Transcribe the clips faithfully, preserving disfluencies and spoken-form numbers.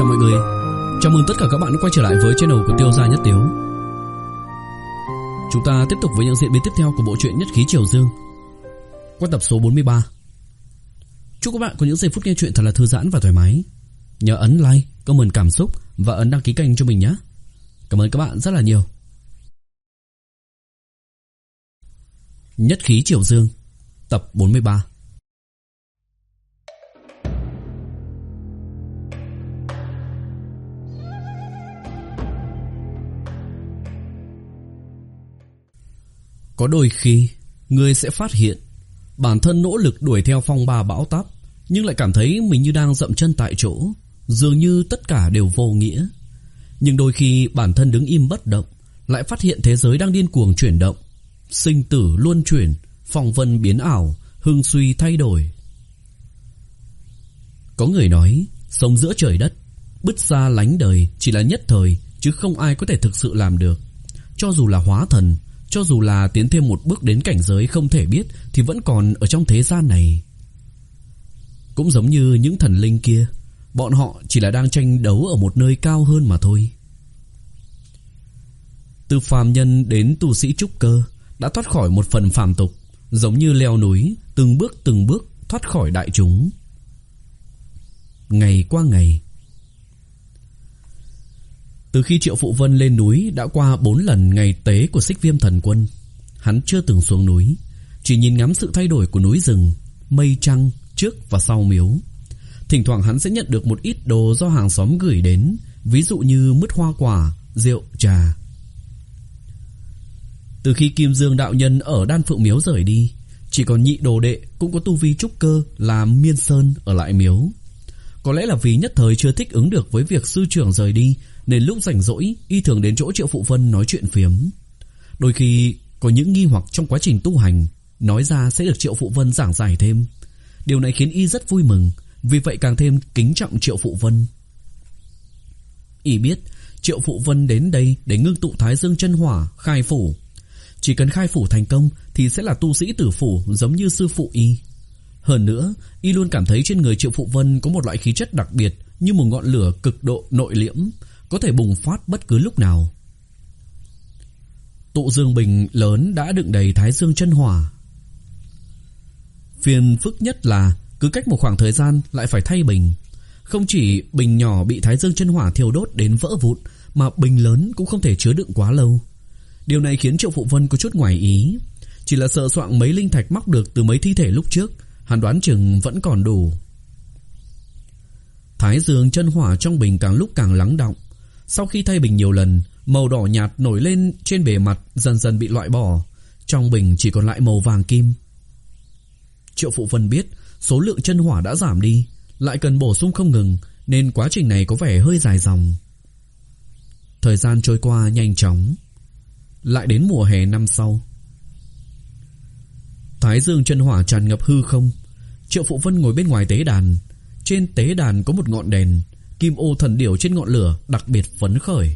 chào mọi người. Chào mừng tất cả các bạn đã quay trở lại với channel của Tiêu Gia Nhất Tiếu. Chúng ta tiếp tục với những diễn biến tiếp theo của bộ truyện Nhất Khí Triều Dương qua tập số bốn mươi ba. Chúc các bạn có những giây phút nghe truyện thật là thư giãn và thoải mái. Nhớ ấn like, comment cảm xúc và ấn đăng ký kênh cho mình nhé. Cảm ơn các bạn rất là nhiều. Nhất Khí Triều Dương tập bốn mươi ba. Có đôi khi người sẽ phát hiện bản thân nỗ lực đuổi theo phong ba bão táp, nhưng lại cảm thấy mình như đang dậm chân tại chỗ, dường như tất cả đều vô nghĩa. Nhưng đôi khi bản thân đứng im bất động, lại phát hiện thế giới đang điên cuồng chuyển động, sinh tử luân chuyển, phong vân biến ảo, hưng suy thay đổi. Có người nói sống giữa trời đất, bứt ra lánh đời chỉ là nhất thời, chứ không ai có thể thực sự làm được. Cho dù là hóa thần, cho dù là tiến thêm một bước đến cảnh giới không thể biết, thì vẫn còn ở trong thế gian này. Cũng giống như những thần linh kia, bọn họ chỉ là đang tranh đấu ở một nơi cao hơn mà thôi. Từ phàm nhân đến tu sĩ trúc cơ đã thoát khỏi một phần phàm tục, giống như leo núi, từng bước từng bước thoát khỏi đại chúng. Ngày qua ngày, từ khi Triệu Phụ Vân lên núi đã qua bốn lần ngày tế của Xích Viêm Thần Quân. Hắn chưa từng xuống núi, chỉ nhìn ngắm sự thay đổi của núi rừng, mây trăng trước và sau miếu. Thỉnh thoảng hắn sẽ nhận được một ít đồ do hàng xóm gửi đến, ví dụ như mứt hoa quả, rượu, trà. Từ khi Kim Dương đạo nhân ở Đan Phượng miếu rời đi, chỉ còn nhị đồ đệ cũng có tu vi trúc cơ là Miên Sơn ở lại miếu. Có lẽ là vì nhất thời chưa thích ứng được với việc sư trưởng rời đi, nên lúc rảnh rỗi y thường đến chỗ Triệu Phụ Vân nói chuyện phiếm. Đôi khi có những nghi hoặc trong quá trình tu hành, nói ra sẽ được Triệu Phụ Vân giảng giải thêm. Điều này khiến y rất vui mừng, vì vậy càng thêm kính trọng Triệu Phụ Vân. Y biết Triệu Phụ Vân đến đây để ngưng tụ Thái Dương chân hỏa, khai phủ. Chỉ cần khai phủ thành công thì sẽ là tu sĩ tử phủ giống như sư phụ y. Hơn nữa, y luôn cảm thấy trên người Triệu Phụ Vân có một loại khí chất đặc biệt, như một ngọn lửa cực độ nội liễm, có thể bùng phát bất cứ lúc nào. Tụ dương bình lớn đã đựng đầy Thái Dương chân hỏa. Phiền phức nhất là cứ cách một khoảng thời gian lại phải thay bình. Không chỉ bình nhỏ bị Thái Dương chân hỏa thiêu đốt đến vỡ vụn, mà bình lớn cũng không thể chứa đựng quá lâu. Điều này khiến Triệu Phụ Vân có chút ngoài ý. Chỉ là sợ soạn mấy linh thạch móc được từ mấy thi thể lúc trước, hắn đoán chừng vẫn còn đủ. Thái Dương chân hỏa trong bình càng lúc càng lắng đọng. Sau khi thay bình nhiều lần, màu đỏ nhạt nổi lên trên bề mặt dần dần bị loại bỏ. Trong bình chỉ còn lại màu vàng kim. Triệu Phụ Vân biết số lượng chân hỏa đã giảm đi, lại cần bổ sung không ngừng, nên quá trình này có vẻ hơi dài dòng. Thời gian trôi qua nhanh chóng. Lại đến mùa hè năm sau. Thái Dương chân hỏa tràn ngập hư không. Triệu Phụ Vân ngồi bên ngoài tế đàn. Trên tế đàn có một ngọn đèn, kim ô thần điểu trên ngọn lửa đặc biệt phấn khởi.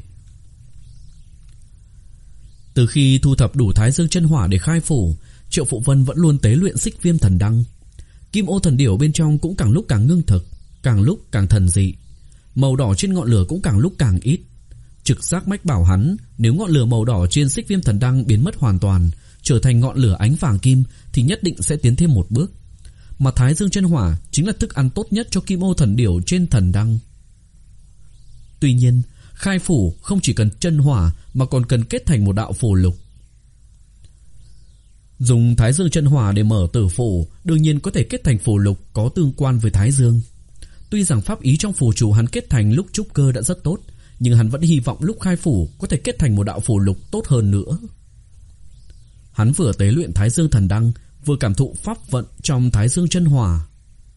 Từ khi thu thập đủ Thái Dương chân hỏa để khai phủ, Triệu Phụ Vân vẫn luôn tế luyện Xích Viêm thần đăng. Kim ô thần điểu bên trong cũng càng lúc càng ngưng thực, càng lúc càng thần dị. Màu đỏ trên ngọn lửa cũng càng lúc càng ít. Trực giác mách bảo hắn, nếu ngọn lửa màu đỏ trên Xích Viêm thần đăng biến mất hoàn toàn, trở thành ngọn lửa ánh vàng kim, thì nhất định sẽ tiến thêm một bước. Mà Thái Dương chân hỏa chính là thức ăn tốt nhất cho kim ô thần điểu trên thần đăng. Tuy nhiên, khai phủ không chỉ cần chân hỏa mà còn cần kết thành một đạo phù lục. Dùng Thái Dương chân hỏa để mở tử phủ, đương nhiên có thể kết thành phù lục có tương quan với Thái Dương. Tuy rằng pháp ý trong phù chú hắn kết thành lúc trúc cơ đã rất tốt, nhưng hắn vẫn hy vọng lúc khai phủ có thể kết thành một đạo phù lục tốt hơn nữa. Hắn vừa tế luyện Thái Dương thần đăng, vừa cảm thụ pháp vận trong Thái Dương chân hỏa.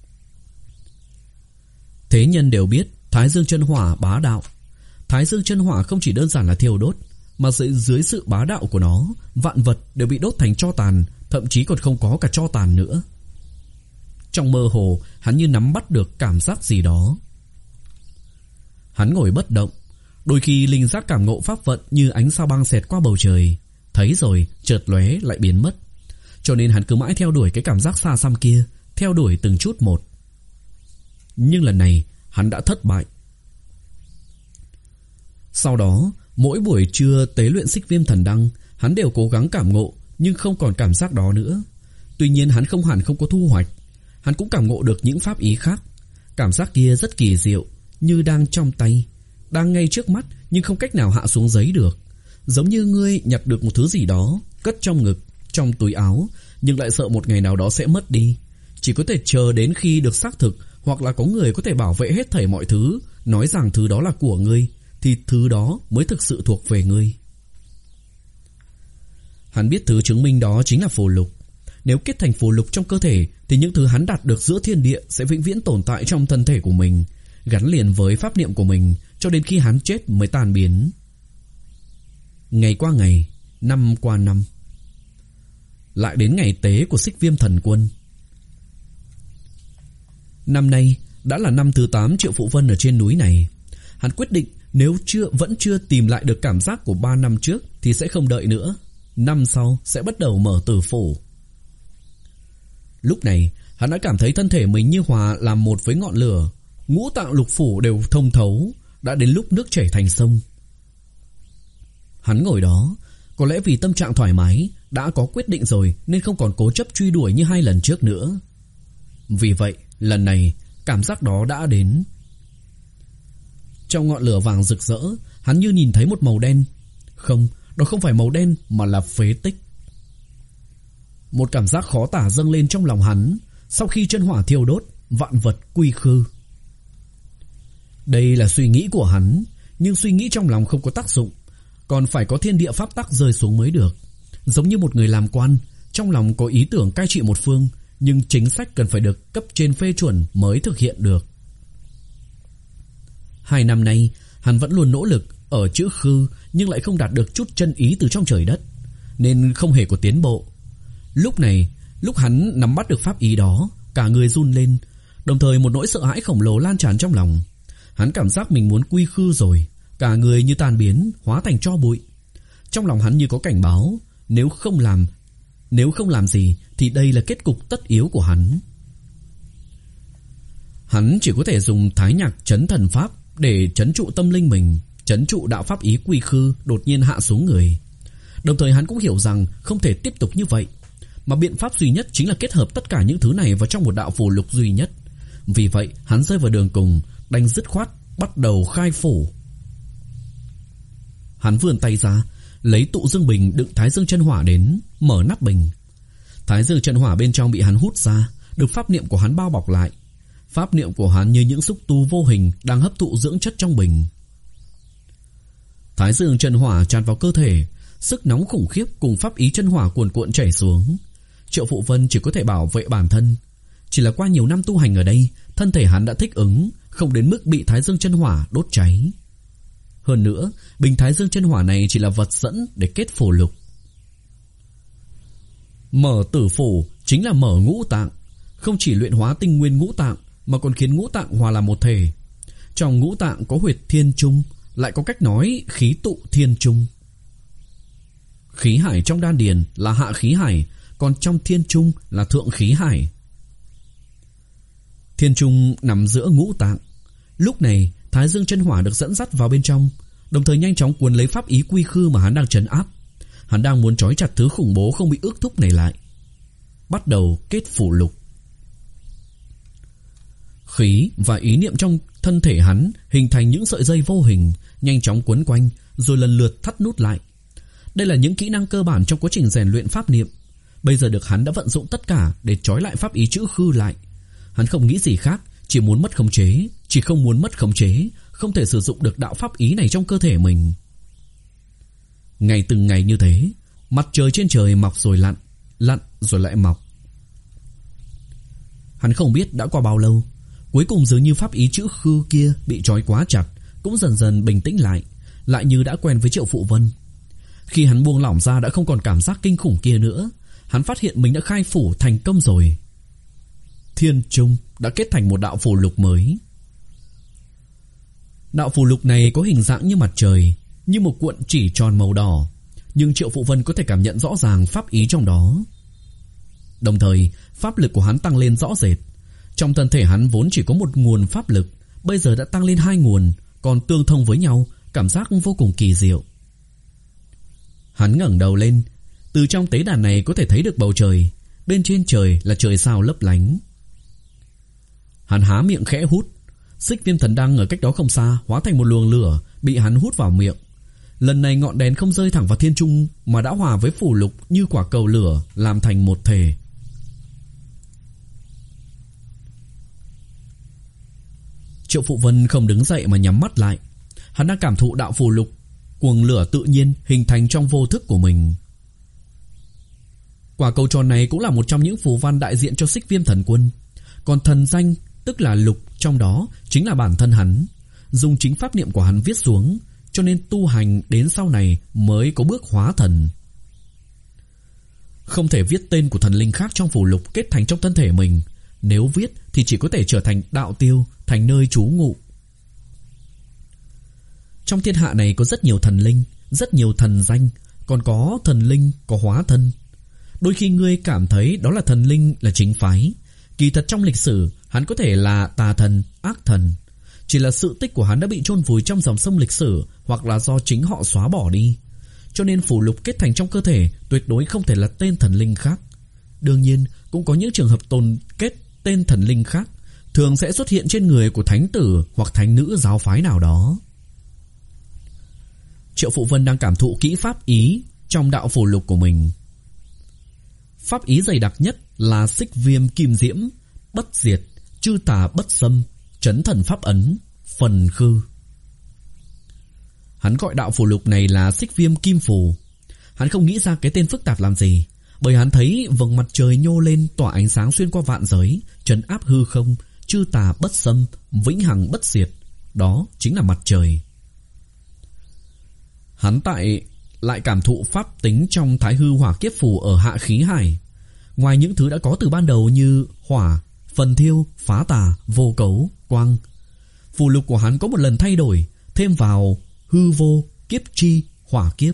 Thế nhân đều biết Thái Dương chân hỏa bá đạo. Thái Dương chân hỏa không chỉ đơn giản là thiêu đốt, mà dưới, dưới sự bá đạo của nó, vạn vật đều bị đốt thành tro tàn, thậm chí còn không có cả tro tàn nữa. Trong mơ hồ, hắn như nắm bắt được cảm giác gì đó. Hắn ngồi bất động, đôi khi linh giác cảm ngộ pháp vận như ánh sao băng xẹt qua bầu trời, thấy rồi chợt lóe lại biến mất. Cho nên hắn cứ mãi theo đuổi cái cảm giác xa xăm kia, theo đuổi từng chút một. Nhưng lần này hắn đã thất bại. Sau đó, mỗi buổi trưa tế luyện xích viêm thần đăng, hắn đều cố gắng cảm ngộ, nhưng không còn cảm giác đó nữa. Tuy nhiên hắn không hẳn không có thu hoạch, hắn cũng cảm ngộ được những pháp ý khác. Cảm giác kia rất kỳ diệu, như đang trong tay, đang ngay trước mắt nhưng không cách nào hạ xuống giấy được. Giống như ngươi nhặt được một thứ gì đó, cất trong ngực, trong túi áo, nhưng lại sợ một ngày nào đó sẽ mất đi. Chỉ có thể chờ đến khi được xác thực, hoặc là có người có thể bảo vệ hết thảy mọi thứ, nói rằng thứ đó là của ngươi, thì thứ đó mới thực sự thuộc về ngươi. Hắn biết thứ chứng minh đó chính là phù lục. Nếu kết thành phù lục trong cơ thể, thì những thứ hắn đạt được giữa thiên địa sẽ vĩnh viễn tồn tại trong thân thể của mình, gắn liền với pháp niệm của mình, cho đến khi hắn chết mới tan biến. Ngày qua ngày, năm qua năm, lại đến ngày tế của xích viêm thần quân. Năm nay đã là năm thứ tám Triệu Phụ Vân ở trên núi này. Hắn quyết định nếu chưa vẫn chưa tìm lại được cảm giác của ba năm trước thì sẽ không đợi nữa. Năm sau sẽ bắt đầu mở tử phủ. Lúc này hắn đã cảm thấy thân thể mình như hòa làm một với ngọn lửa, ngũ tạng lục phủ đều thông thấu, đã đến lúc nước chảy thành sông. Hắn ngồi đó, có lẽ vì tâm trạng thoải mái, đã có quyết định rồi nên không còn cố chấp truy đuổi như hai lần trước nữa. Vì vậy, lần này cảm giác đó đã đến. Trong ngọn lửa vàng rực rỡ, hắn như nhìn thấy một màu đen. Không, đó không phải màu đen mà là phế tích. Một cảm giác khó tả dâng lên trong lòng hắn. Sau khi chân hỏa thiêu đốt, vạn vật quy khư. Đây là suy nghĩ của hắn, nhưng suy nghĩ trong lòng không có tác dụng, còn phải có thiên địa pháp tắc rơi xuống mới được. Giống như một người làm quan, trong lòng có ý tưởng cai trị một phương, nhưng chính sách cần phải được cấp trên phê chuẩn mới thực hiện được. Hai năm nay, hắn vẫn luôn nỗ lực ở chữ khư, nhưng lại không đạt được chút chân ý từ trong trời đất, nên không hề có tiến bộ. Lúc này, lúc hắn nắm bắt được pháp ý đó, cả người run lên, đồng thời một nỗi sợ hãi khổng lồ lan tràn trong lòng. Hắn cảm giác mình muốn quy khư rồi, cả người như tan biến, hóa thành tro bụi. Trong lòng hắn như có cảnh báo, nếu không làm, nếu không làm gì thì đây là kết cục tất yếu của hắn. Hắn chỉ có thể dùng thái nhạc trấn thần pháp để trấn trụ tâm linh mình, trấn trụ đạo pháp ý quy khư đột nhiên hạ xuống người. Đồng thời hắn cũng hiểu rằng không thể tiếp tục như vậy, mà biện pháp duy nhất chính là kết hợp tất cả những thứ này vào trong một đạo phù lục duy nhất. Vì vậy hắn rơi vào đường cùng, đành dứt khoát bắt đầu khai phủ. Hắn vươn tay ra, lấy tụ dương bình đựng thái dương chân hỏa đến, mở nắp bình. Thái dương chân hỏa bên trong bị hắn hút ra, được pháp niệm của hắn bao bọc lại. Pháp niệm của hắn như những xúc tu vô hình đang hấp thụ dưỡng chất trong bình. Thái dương chân hỏa tràn vào cơ thể, sức nóng khủng khiếp cùng pháp ý chân hỏa cuồn cuộn chảy xuống. Triệu Phụ Vân chỉ có thể bảo vệ bản thân. Chỉ là qua nhiều năm tu hành ở đây, thân thể hắn đã thích ứng, không đến mức bị thái dương chân hỏa đốt cháy. Hơn nữa, bình thái dương chân hỏa này chỉ là vật dẫn để kết phù lục. Mở tử phủ chính là mở ngũ tạng, không chỉ luyện hóa tinh nguyên ngũ tạng mà còn khiến ngũ tạng hòa làm một thể. Trong ngũ tạng có huyệt thiên trung, lại có cách nói khí tụ thiên trung. Khí hải trong đan điền là hạ khí hải, còn trong thiên trung là thượng khí hải. Thiên trung nằm giữa ngũ tạng. Lúc này thái dương chân hỏa được dẫn dắt vào bên trong, đồng thời nhanh chóng cuốn lấy pháp ý quy khư mà hắn đang trấn áp. Hắn đang muốn trói chặt thứ khủng bố không bị ước thúc này lại. Bắt đầu kết phù lục. Khí và ý niệm trong thân thể hắn hình thành những sợi dây vô hình, nhanh chóng quấn quanh rồi lần lượt thắt nút lại. Đây là những kỹ năng cơ bản trong quá trình rèn luyện pháp niệm. Bây giờ được hắn đã vận dụng tất cả để trói lại pháp ý chữ khư lại. Hắn không nghĩ gì khác, chỉ muốn mất khống chế, chỉ không muốn mất khống chế, không thể sử dụng được đạo pháp ý này trong cơ thể mình. Ngày từng ngày như thế, mặt trời trên trời mọc rồi lặn, lặn rồi lại mọc. Hắn không biết đã qua bao lâu, cuối cùng dường như pháp ý chữ khư kia bị trói quá chặt, cũng dần dần bình tĩnh lại, lại như đã quen với Triệu Phụ Vân. Khi hắn buông lỏng ra đã không còn cảm giác kinh khủng kia nữa, hắn phát hiện mình đã khai phủ thành công rồi. Thiên Trung đã kết thành một đạo phù lục mới. Đạo phù lục này có hình dạng như mặt trời, như một cuộn chỉ tròn màu đỏ, nhưng Triệu Phụ Vân có thể cảm nhận rõ ràng pháp ý trong đó. Đồng thời, pháp lực của hắn tăng lên rõ rệt. Trong thân thể hắn vốn chỉ có một nguồn pháp lực, bây giờ đã tăng lên hai nguồn, còn tương thông với nhau cảm giác vô cùng kỳ diệu. Hắn ngẩng đầu lên, từ trong tế đàn này có thể thấy được bầu trời, bên trên trời là trời sao lấp lánh. Hắn há miệng khẽ hút, xích viêm thần đăng ở cách đó không xa hóa thành một luồng lửa bị hắn hút vào miệng. Lần này ngọn đèn không rơi thẳng vào thiên trung mà đã hòa với phù lục như quả cầu lửa, làm thành một thể. Triệu Phụ Vân không đứng dậy mà nhắm mắt lại. Hắn đang cảm thụ đạo phù lục cuồng lửa tự nhiên hình thành trong vô thức của mình. Quả cầu tròn này cũng là một trong những phù văn đại diện cho xích viêm thần quân. Còn thần danh, tức là lục trong đó, chính là bản thân hắn. Dùng chính pháp niệm của hắn viết xuống, cho nên tu hành đến sau này mới có bước hóa thần. Không thể viết tên của thần linh khác trong phù lục kết thành trong thân thể mình. Nếu viết thì chỉ có thể trở thành đạo tiêu, thành nơi trú ngụ. Trong thiên hạ này có rất nhiều thần linh, rất nhiều thần danh, còn có thần linh có hóa thân. Đôi khi ngươi cảm thấy đó là thần linh là chính phái, kỳ thật trong lịch sử hắn có thể là tà thần, ác thần. Chỉ là sự tích của hắn đã bị chôn vùi trong dòng sông lịch sử, hoặc là do chính họ xóa bỏ đi. Cho nên phù lục kết thành trong cơ thể tuyệt đối không thể là tên thần linh khác. Đương nhiên cũng có những trường hợp tồn kết tên thần linh khác, thường sẽ xuất hiện trên người của thánh tử hoặc thánh nữ giáo phái nào đó. Triệu Phụ Vân đang cảm thụ kỹ pháp ý trong đạo phù lục của mình. Pháp ý dày đặc nhất là xích viêm kim diễm, bất diệt, chư tà bất xâm, trấn thần pháp ấn, phần khư. Hắn gọi đạo phù lục này là xích viêm kim phù. Hắn không nghĩ ra cái tên phức tạp làm gì, bởi hắn thấy vầng mặt trời nhô lên tỏa ánh sáng xuyên qua vạn giới, trấn áp hư không, chư tà bất xâm, vĩnh hằng bất diệt. Đó chính là mặt trời. Hắn tại lại cảm thụ pháp tính trong Thái Hư Hỏa Kiếp Phù ở Hạ Khí Hải. Ngoài những thứ đã có từ ban đầu như hỏa, phần thiêu, phá tà, vô cấu, quang, phù lục của hắn có một lần thay đổi, thêm vào hư vô, kiếp chi, hỏa kiếp.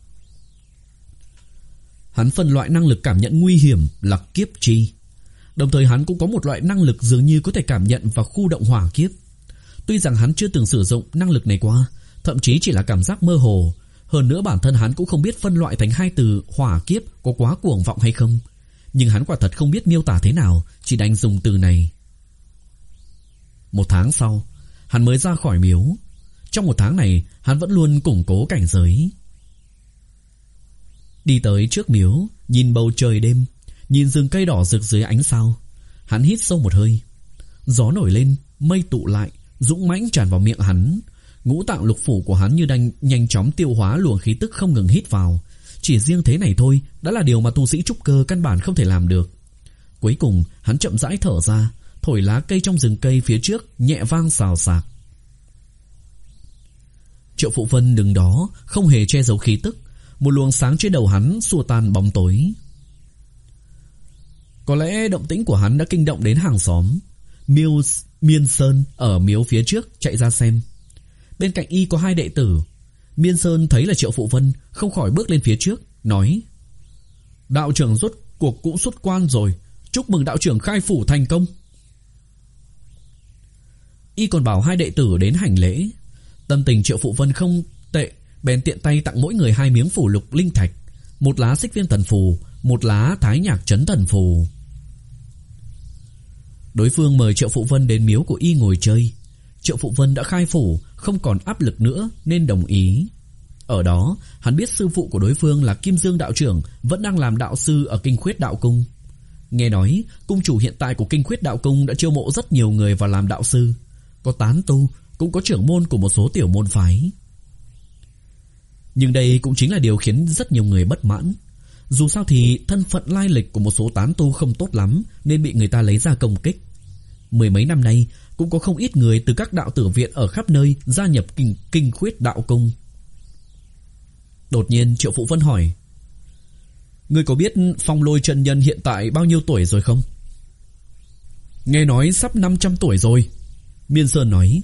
Hắn phân loại năng lực cảm nhận nguy hiểm là kiếp chi. Đồng thời hắn cũng có một loại năng lực dường như có thể cảm nhận và khu động hỏa kiếp. Tuy rằng hắn chưa từng sử dụng năng lực này qua, thậm chí chỉ là cảm giác mơ hồ. Hơn nữa bản thân hắn cũng không biết phân loại thành hai từ hỏa kiếp có quá cuồng vọng hay không. Nhưng hắn quả thật không biết miêu tả thế nào, chỉ đành dùng từ này. Một tháng sau, hắn mới ra khỏi miếu. Trong một tháng này, hắn vẫn luôn củng cố cảnh giới. Đi tới trước miếu, nhìn bầu trời đêm, nhìn rừng cây đỏ rực dưới ánh sao. Hắn hít sâu một hơi. Gió nổi lên, mây tụ lại, dũng mãnh tràn vào miệng hắn. Ngũ tạng lục phủ của hắn như đang nhanh chóng tiêu hóa luồng khí tức không ngừng hít vào. Chỉ riêng thế này thôi đã là điều mà tu sĩ trúc cơ căn bản không thể làm được. Cuối cùng hắn chậm rãi thở ra, thổi lá cây trong rừng cây phía trước nhẹ vang xào xạc. Triệu Phụ Vân đứng đó không hề che giấu khí tức. Một luồng sáng trên đầu hắn xua tan bóng tối. Có lẽ động tĩnh của hắn đã kinh động đến hàng xóm. Miêu Miên Sơn ở miếu phía trước chạy ra xem. Bên cạnh y có hai đệ tử. Miên Sơn thấy là Triệu Phụ Vân, không khỏi bước lên phía trước, nói: đạo trưởng rốt cuộc cũng xuất quan rồi, chúc mừng đạo trưởng khai phủ thành công. Y còn bảo hai đệ tử đến hành lễ. Tâm tình Triệu Phụ Vân không tệ, bèn tiện tay tặng mỗi người hai miếng phủ lục linh thạch, một lá xích viêm thần phù, một lá thái nhạc trấn thần phù. Đối phương mời Triệu Phụ Vân đến miếu của y ngồi chơi. Triệu Phụ Vân đã khai phủ, không còn áp lực nữa nên đồng ý. Ở đó, hắn biết sư phụ của đối phương là Kim Dương đạo trưởng vẫn đang làm đạo sư ở Kinh Khuyết đạo cung. Nghe nói, cung chủ hiện tại của Kinh Khuyết đạo cung đã chiêu mộ rất nhiều người vào làm đạo sư, có tán tu, cũng có trưởng môn của một số tiểu môn phái. Nhưng đây cũng chính là điều khiến rất nhiều người bất mãn. Dù sao thì thân phận lai lịch của một số tán tu không tốt lắm nên bị người ta lấy ra công kích. Mười mấy năm nay cũng có không ít người từ các đạo tử viện ở khắp nơi gia nhập kinh, kinh Khuyết đạo cung. Đột nhiên Triệu Phụ Vân hỏi: ngươi có biết Phong Lôi chân nhân hiện tại bao nhiêu tuổi rồi không? Nghe nói sắp năm trăm tuổi rồi, Miên Sơn nói.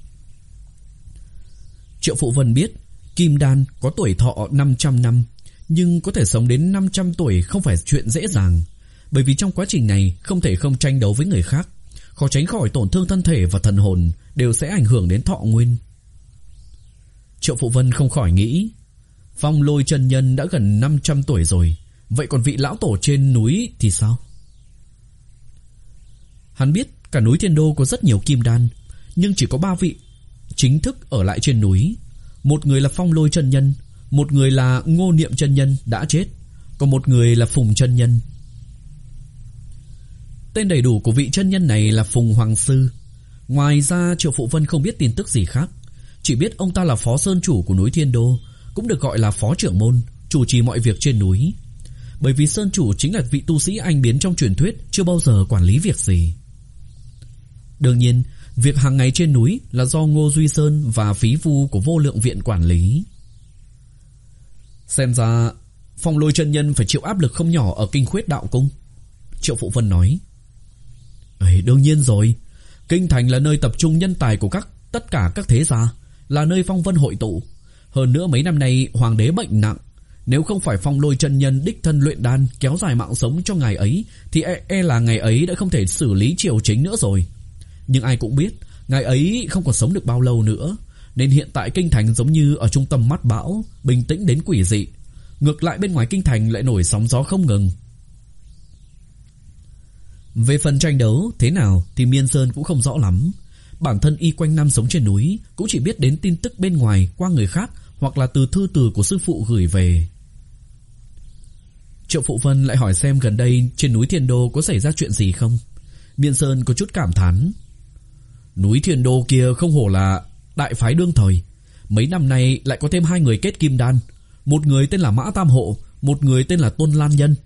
Triệu Phụ Vân biết Kim Đan có tuổi thọ năm trăm năm, nhưng có thể sống đến năm trăm tuổi không phải chuyện dễ dàng, bởi vì trong quá trình này không thể không tranh đấu với người khác, khó tránh khỏi tổn thương thân thể và thần hồn, đều sẽ ảnh hưởng đến thọ nguyên. Triệu Phụ Vân không khỏi nghĩ, Phong Lôi chân nhân đã gần năm trăm tuổi rồi, vậy còn vị lão tổ trên núi thì sao? Hắn biết cả núi Thiên Đô có rất nhiều kim đan, nhưng chỉ có ba vị chính thức ở lại trên núi. Một người là Phong Lôi chân nhân, một người là Ngô Niệm chân nhân đã chết, còn một người là Phùng chân nhân. Tên đầy đủ của vị chân nhân này là Phùng Hoàng Sư. Ngoài ra Triệu Phụ Vân không biết tin tức gì khác, chỉ biết ông ta là phó sơn chủ của núi Thiên Đô, cũng được gọi là phó trưởng môn, chủ trì mọi việc trên núi. Bởi vì sơn chủ chính là vị tu sĩ anh biến trong truyền thuyết, chưa bao giờ quản lý việc gì. Đương nhiên, việc hàng ngày trên núi là do Ngô Duy Sơn và phí vu của Vô Lượng Viện quản lý. Xem ra Phong Lôi chân nhân phải chịu áp lực không nhỏ ở Kinh Khuyết Đạo Cung, Triệu Phụ Vân nói. Ấy, đương nhiên rồi, Kinh Thành là nơi tập trung nhân tài của các tất cả các thế gia, là nơi phong vân hội tụ. Hơn nữa mấy năm nay hoàng đế bệnh nặng, nếu không phải Phong Lôi chân nhân đích thân luyện đan kéo dài mạng sống cho ngài ấy, thì e, e là ngài ấy đã không thể xử lý triều chính nữa rồi. Nhưng ai cũng biết ngài ấy không còn sống được bao lâu nữa, nên hiện tại Kinh Thành giống như ở trung tâm mắt bão, bình tĩnh đến quỷ dị. Ngược lại bên ngoài Kinh Thành lại nổi sóng gió không ngừng. Về phần tranh đấu thế nào thì Miên Sơn cũng không rõ lắm. Bản thân y quanh năm sống trên núi, cũng chỉ biết đến tin tức bên ngoài qua người khác, hoặc là từ thư từ của sư phụ gửi về. Triệu Phụ Vân lại hỏi xem gần đây trên núi Thiên Đô có xảy ra chuyện gì không. Miên Sơn có chút cảm thán. Núi Thiên Đô kia không hổ là đại phái đương thời, mấy năm nay lại có thêm hai người kết kim đan, một người tên là Mã Tam Hộ, một người tên là Tôn Lan Nhân.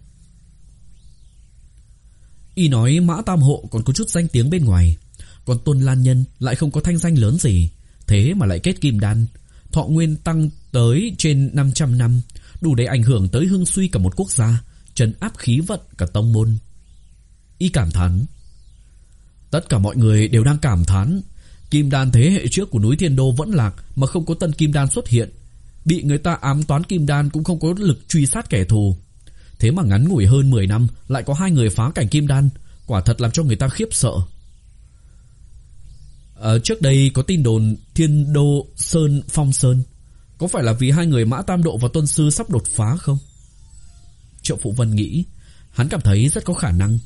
Y nói Mã Tam Hộ còn có chút danh tiếng bên ngoài, còn Tôn Lan Nhân lại không có thanh danh lớn gì, thế mà lại kết kim đan, thọ nguyên tăng tới trên năm trăm năm, đủ để ảnh hưởng tới hưng suy cả một quốc gia, trấn áp khí vận cả tông môn. Y cảm thán. Tất cả mọi người đều đang cảm thán, kim đan thế hệ trước của núi Thiên Đô vẫn lạc mà không có tân kim đan xuất hiện, bị người ta ám toán kim đan cũng không có lực truy sát kẻ thù. Thế mà ngắn ngủi hơn mười năm lại có hai người phá cảnh kim đan, quả thật làm cho người ta khiếp sợ. Ở trước đây có tin đồn Thiên Đô Sơn Phong Sơn, có phải là vì hai người Mã Tam Độ và Tuân Sư sắp đột phá không? Triệu Phụ Vân nghĩ, hắn cảm thấy rất có khả năng.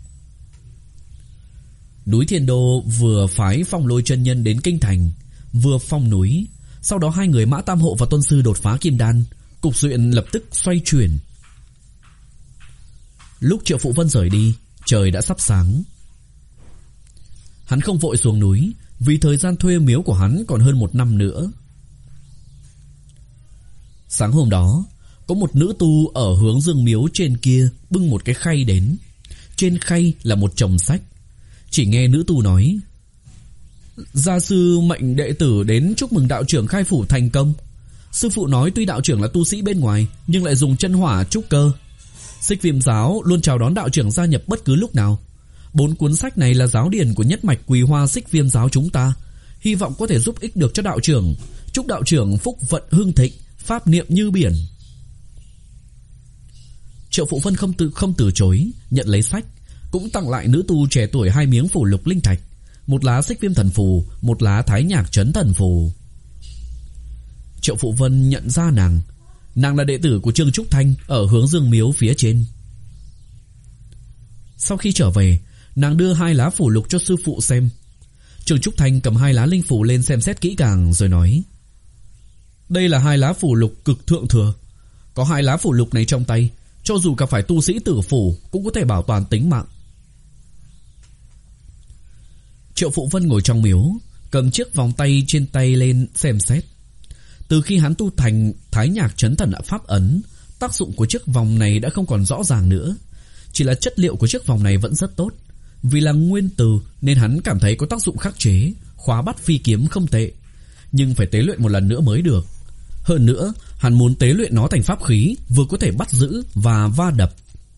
Núi Thiên Đô vừa phái Phong Lôi chân nhân đến Kinh Thành, vừa phong núi, sau đó hai người Mã Tam Hộ và Tuân Sư đột phá kim đan, cục diện lập tức xoay chuyển. Lúc Triệu Phụ Vân rời đi, trời đã sắp sáng. Hắn không vội xuống núi, vì thời gian thuê miếu của hắn còn hơn một năm nữa. Sáng hôm đó, có một nữ tu ở hướng dương miếu trên kia bưng một cái khay đến. Trên khay là một chồng sách. Chỉ nghe nữ tu nói: Gia sư mệnh đệ tử đến chúc mừng đạo trưởng khai phủ thành công. Sư phụ nói tuy đạo trưởng là tu sĩ bên ngoài, nhưng lại dùng chân hỏa trúc cơ. Xích Viêm giáo luôn chào đón đạo trưởng gia nhập bất cứ lúc nào. Bốn cuốn sách này là giáo điển của nhất mạch Quỳ Hoa Xích Viêm giáo chúng ta, hy vọng có thể giúp ích được cho đạo trưởng. Chúc đạo trưởng phúc vận hưng thịnh, pháp niệm như biển. Triệu Phụ Vân không từ không từ chối, nhận lấy sách, cũng tặng lại nữ tu trẻ tuổi hai miếng phù lục linh thạch, một lá Xích Viêm thần phù, một lá Thái Nhạc Trấn thần phù. Triệu Phụ Vân nhận ra nàng, nàng là đệ tử của Trương Trúc Thanh ở hướng dương miếu phía trên. Sau khi trở về, nàng đưa hai lá phù lục cho sư phụ xem. Trương Trúc Thanh cầm hai lá linh phù lên xem xét kỹ càng rồi nói: Đây là hai lá phù lục cực thượng thừa. Có hai lá phù lục này trong tay, cho dù cả phải tu sĩ tử phủ cũng có thể bảo toàn tính mạng. Triệu Phụ Vân ngồi trong miếu, cầm chiếc vòng tay trên tay lên xem xét. Từ khi hắn tu thành Thái Nhạc Trấn thần pháp ấn, tác dụng của chiếc vòng này đã không còn rõ ràng nữa. Chỉ là chất liệu của chiếc vòng này vẫn rất tốt. Vì là nguyên từ nên hắn cảm thấy có tác dụng khắc chế, khóa bắt phi kiếm không tệ, nhưng phải tế luyện một lần nữa mới được. Hơn nữa, hắn muốn tế luyện nó thành pháp khí, vừa có thể bắt giữ và va đập.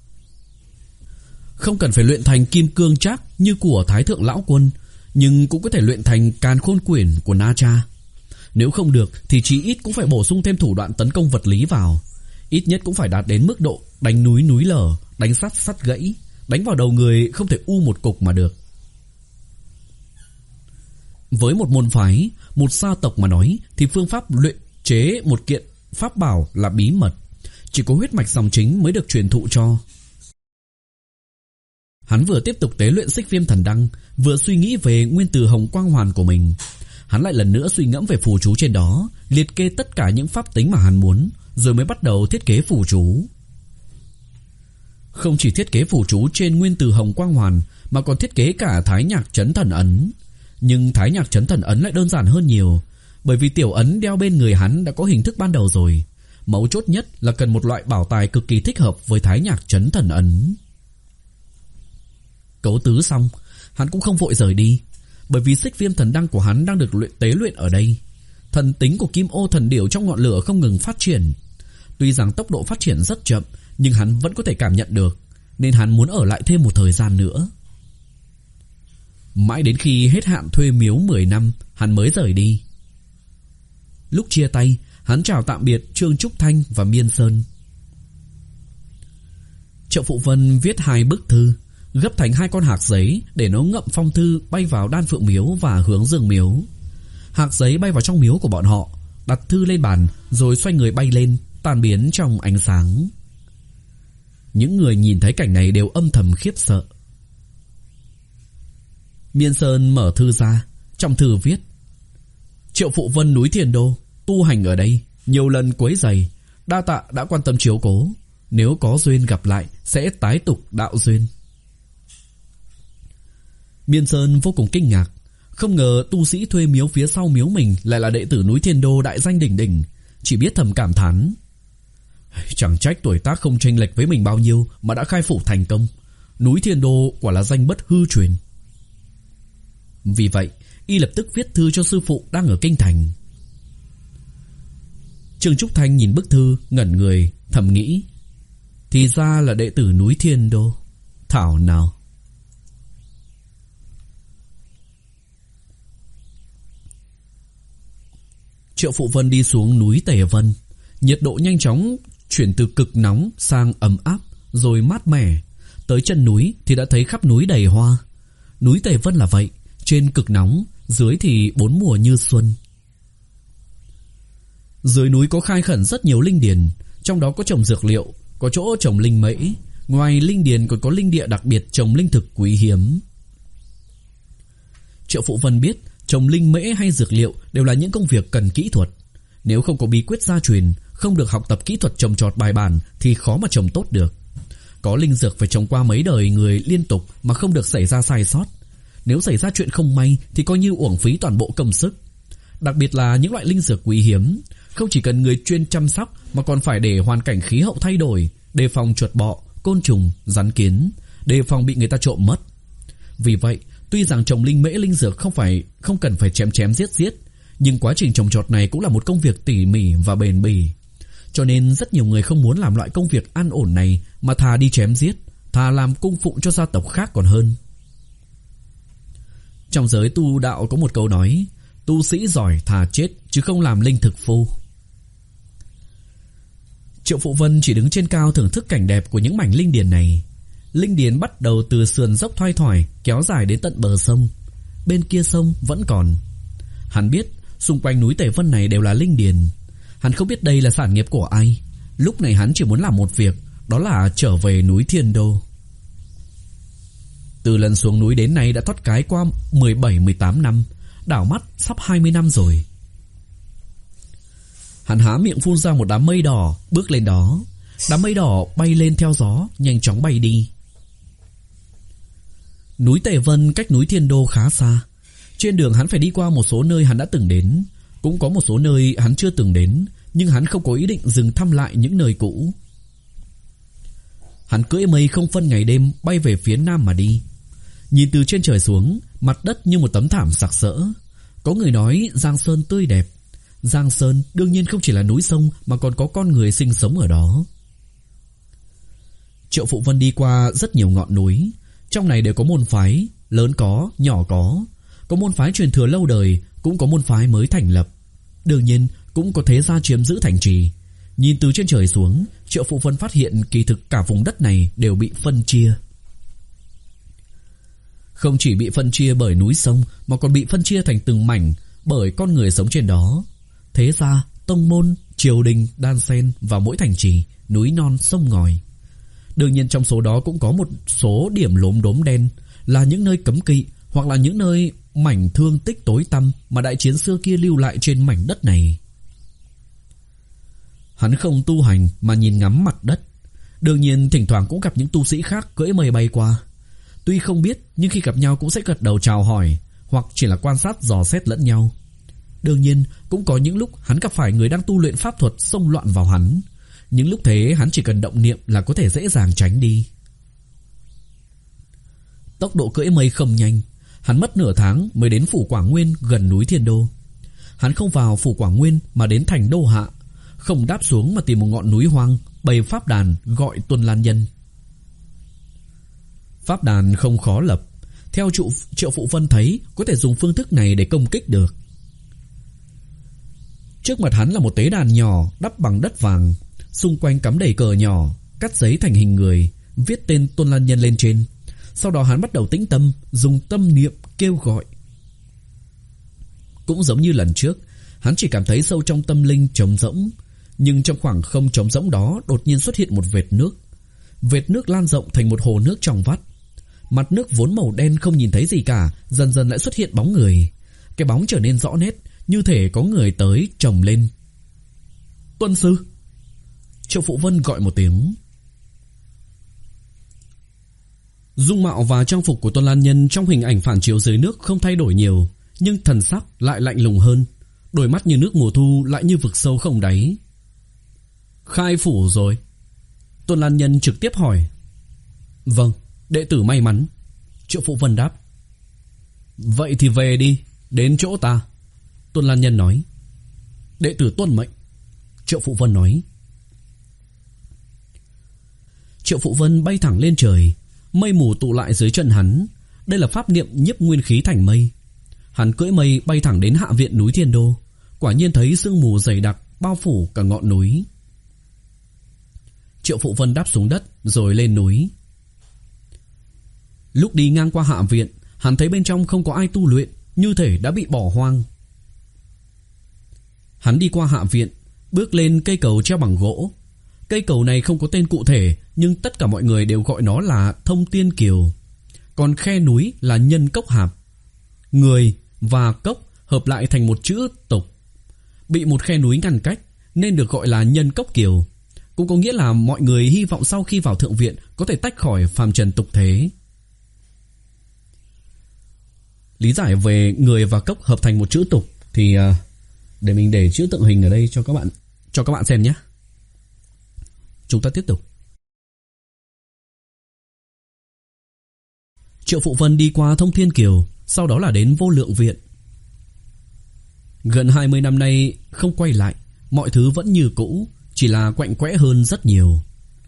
Không cần phải luyện thành kim cương trác như của Thái Thượng Lão Quân, nhưng cũng có thể luyện thành Càn Khôn Quyển của Na Cha. Nếu không được thì chí ít cũng phải bổ sung thêm thủ đoạn tấn công vật lý vào. Ít nhất cũng phải đạt đến mức độ đánh núi núi lở, đánh sắt sắt gãy, đánh vào đầu người không thể u một cục mà được. Với một môn phái, một gia tộc mà nói thì phương pháp luyện chế một kiện pháp bảo là bí mật, chỉ có huyết mạch dòng chính mới được truyền thụ cho. Hắn vừa tiếp tục tế luyện Xích Viêm Thần Đăng, vừa suy nghĩ về nguyên tử hồng quang hoàn của mình. Hắn lại lần nữa suy ngẫm về phù chú trên đó, liệt kê tất cả những pháp tính mà hắn muốn, rồi mới bắt đầu thiết kế phù chú. Không chỉ thiết kế phù chú trên nguyên tử hồng quang hoàn, mà còn thiết kế cả Thái Nhạc Chấn Thần Ấn. Nhưng Thái Nhạc Chấn Thần Ấn lại đơn giản hơn nhiều, bởi vì tiểu ấn đeo bên người hắn đã có hình thức ban đầu rồi. Mấu chốt nhất là cần một loại bảo tài cực kỳ thích hợp với Thái Nhạc Chấn Thần Ấn. Cấu tứ xong, hắn cũng không vội rời đi, bởi vì Xích Viêm Thần Đăng của hắn đang được luyện tế luyện ở đây. Thần tính của Kim Ô Thần Điểu trong ngọn lửa không ngừng phát triển. Tuy rằng tốc độ phát triển rất chậm, nhưng hắn vẫn có thể cảm nhận được, nên hắn muốn ở lại thêm một thời gian nữa. Mãi đến khi hết hạn thuê miếu mười năm, hắn mới rời đi. Lúc chia tay, hắn chào tạm biệt Trương Trúc Thanh và Miên Sơn. Triệu Phụ Vân viết hai bức thư, gấp thành hai con hạc giấy để nó ngậm phong thư bay vào Đan Phượng Miếu và hướng Dương Miếu. Hạc giấy bay vào trong miếu của bọn họ, đặt thư lên bàn rồi xoay người bay lên, tan biến trong ánh sáng. Những người nhìn thấy cảnh này đều âm thầm khiếp sợ. Miên Sơn mở thư ra, trong thư viết: Triệu Phụ Vân núi Thiên Đô, tu hành ở đây, nhiều lần quấy rầy, đa tạ đã quan tâm chiếu cố, nếu có duyên gặp lại sẽ tái tục đạo duyên. Miên Sơn vô cùng kinh ngạc, không ngờ tu sĩ thuê miếu phía sau miếu mình lại là đệ tử núi Thiên Đô đại danh đỉnh đỉnh, chỉ biết thầm cảm thán. Chẳng trách tuổi tác không chênh lệch với mình bao nhiêu mà đã khai phủ thành công, núi Thiên Đô quả là danh bất hư truyền. Vì vậy, y lập tức viết thư cho sư phụ đang ở kinh thành. Trương Trúc Thanh nhìn bức thư ngẩn người, thầm nghĩ: thì ra là đệ tử núi Thiên Đô, thảo nào. Triệu Phụ Vân đi xuống núi Tề Vân, nhiệt độ nhanh chóng chuyển từ cực nóng sang ấm áp rồi mát mẻ. Tới chân núi thì đã thấy khắp núi đầy hoa. Núi Tề Vân là vậy, trên cực nóng, dưới thì bốn mùa như xuân. Dưới núi có khai khẩn rất nhiều linh điền, trong đó có trồng dược liệu, có chỗ trồng linh mễ. Ngoài linh điền còn có linh địa đặc biệt trồng linh thực quý hiếm. Triệu Phụ Vân biết trồng linh mễ hay dược liệu đều là những công việc cần kỹ thuật. Nếu không có bí quyết gia truyền, không được học tập kỹ thuật trồng trọt bài bản thì khó mà trồng tốt được. Có linh dược phải trồng qua mấy đời người liên tục mà không được xảy ra sai sót. Nếu xảy ra chuyện không may thì coi như uổng phí toàn bộ công sức. Đặc biệt là những loại linh dược quý hiếm, không chỉ cần người chuyên chăm sóc mà còn phải để hoàn cảnh khí hậu thay đổi, đề phòng chuột bọ, côn trùng, rắn kiến, đề phòng bị người ta trộm mất. Vì vậy, tuy rằng trồng linh mễ linh dược không phải không cần phải chém chém giết giết, nhưng quá trình trồng trọt này cũng là một công việc tỉ mỉ và bền bỉ. Cho nên rất nhiều người không muốn làm loại công việc an ổn này mà thà đi chém giết, thà làm cung phụng cho gia tộc khác còn hơn. Trong giới tu đạo có một câu nói: tu sĩ giỏi thà chết chứ không làm linh thực phu. Triệu Phụ Vân chỉ đứng trên cao thưởng thức cảnh đẹp của những mảnh linh điền này. Linh điền bắt đầu từ sườn dốc thoai thoải kéo dài đến tận bờ sông. Bên kia sông vẫn còn. Hắn biết xung quanh núi Tề Vân này đều là linh điền. Hắn không biết đây là sản nghiệp của ai. Lúc này hắn chỉ muốn làm một việc, đó là trở về núi Thiên Đô. Từ lần xuống núi đến nay đã thoát cái qua mười bảy mười tám năm, đảo mắt sắp hai mươi năm rồi. Hắn há miệng phun ra một đám mây đỏ, bước lên đó. Đám mây đỏ bay lên theo gió, nhanh chóng bay đi. Núi Tề Vân cách núi Thiên Đô khá xa. Trên đường hắn phải đi qua một số nơi hắn đã từng đến, cũng có một số nơi hắn chưa từng đến, nhưng hắn không có ý định dừng thăm lại những nơi cũ. Hắn cưỡi mây không phân ngày đêm bay về phía nam mà đi. Nhìn từ trên trời xuống, mặt đất như một tấm thảm sặc sỡ. Có người nói Giang Sơn tươi đẹp. Giang Sơn đương nhiên không chỉ là núi sông mà còn có con người sinh sống ở đó. Triệu Phụ Vân đi qua rất nhiều ngọn núi. Trong này đều có môn phái, lớn có, nhỏ có. Có môn phái truyền thừa lâu đời, cũng có môn phái mới thành lập. Đương nhiên cũng có thế gia chiếm giữ thành trì. Nhìn từ trên trời xuống, Triệu Phụ Vân phát hiện kỳ thực cả vùng đất này đều bị phân chia. Không chỉ bị phân chia bởi núi sông mà còn bị phân chia thành từng mảnh bởi con người sống trên đó. thế gia, tông môn, triều đình đan xen vào mỗi thành trì, núi non sông ngòi. Đương nhiên trong số đó cũng có một số điểm lốm đốm đen, là những nơi cấm kỵ hoặc là những nơi mảnh thương tích tối tăm mà đại chiến xưa kia lưu lại trên mảnh đất này. Hắn không tu hành mà nhìn ngắm mặt đất. Đương nhiên thỉnh thoảng cũng gặp những tu sĩ khác cưỡi mây bay qua. Tuy không biết nhưng khi gặp nhau cũng sẽ gật đầu chào hỏi, hoặc chỉ là quan sát dò xét lẫn nhau. Đương nhiên cũng có những lúc hắn gặp phải người đang tu luyện pháp thuật xông loạn vào hắn. Những lúc thế hắn chỉ cần động niệm là có thể dễ dàng tránh đi. Tốc độ cưỡi mây không nhanh, hắn mất nửa tháng mới đến phủ Quảng Nguyên gần núi Thiên Đô. Hắn không vào phủ Quảng Nguyên mà đến thành Đô Hạ, không đáp xuống mà tìm một ngọn núi hoang, bày pháp đàn gọi Tuân Lan Nhân. Pháp đàn không khó lập, theo trụ Triệu Phụ Vân thấy có thể dùng phương thức này để công kích được. Trước mặt hắn là một tế đàn nhỏ đắp bằng đất vàng, xung quanh cắm đầy cờ nhỏ, cắt giấy thành hình người, viết tên Tuân Lan Nhân lên trên. Sau đó hắn bắt đầu tĩnh tâm, dùng tâm niệm kêu gọi. Cũng giống như lần trước, hắn chỉ cảm thấy sâu trong tâm linh trống rỗng, nhưng trong khoảng không trống rỗng đó đột nhiên xuất hiện một vệt nước. Vệt nước lan rộng thành một hồ nước trong vắt. Mặt nước vốn màu đen không nhìn thấy gì cả, dần dần lại xuất hiện bóng người. Cái bóng trở nên rõ nét, như thể có người tới chồng lên. Tuân sư. Triệu Phụ Vân gọi một tiếng. Dung mạo và trang phục của Tuân Lan Nhân trong hình ảnh phản chiếu dưới nước không thay đổi nhiều, nhưng thần sắc lại lạnh lùng hơn. Đôi mắt như nước mùa thu, lại như vực sâu không đáy. Khai phủ rồi? Tuân Lan Nhân trực tiếp hỏi. Vâng, đệ tử may mắn. Triệu Phụ Vân đáp. Vậy thì về đi, đến chỗ ta. Tuân Lan Nhân nói. Đệ tử tuân mệnh. Triệu Phụ Vân nói. Triệu Phụ Vân bay thẳng lên trời. Mây mù tụ lại dưới chân hắn. Đây là pháp niệm nhiếp nguyên khí thành mây. Hắn cưỡi mây bay thẳng đến hạ viện núi Thiên Đô. Quả nhiên thấy sương mù dày đặc bao phủ cả ngọn núi. Triệu Phụ Vân đáp xuống đất rồi lên núi. Lúc đi ngang qua hạ viện, hắn thấy bên trong không có ai tu luyện, như thể đã bị bỏ hoang. Hắn đi qua hạ viện, bước lên cây cầu treo bằng gỗ. Cây cầu này không có tên cụ thể, nhưng tất cả mọi người đều gọi nó là Thông Tiên Kiều. Còn khe núi là Nhân Cốc Hạp. Người và cốc hợp lại thành một chữ tục. Bị một khe núi ngăn cách nên được gọi là Nhân Cốc Kiều. Cũng có nghĩa là mọi người hy vọng sau khi vào thượng viện có thể tách khỏi phàm trần tục thế. Lý giải về người và cốc hợp thành một chữ tục thì để mình để chữ tượng hình ở đây cho các bạn cho các bạn xem nhé. Chúng ta tiếp tục. Triệu Phụ Vân đi qua Thông Thiên Kiều, sau đó là đến Vô Lượng Viện. Gần hai mươi năm nay không quay lại, mọi thứ vẫn như cũ, chỉ là quạnh quẽ hơn rất nhiều.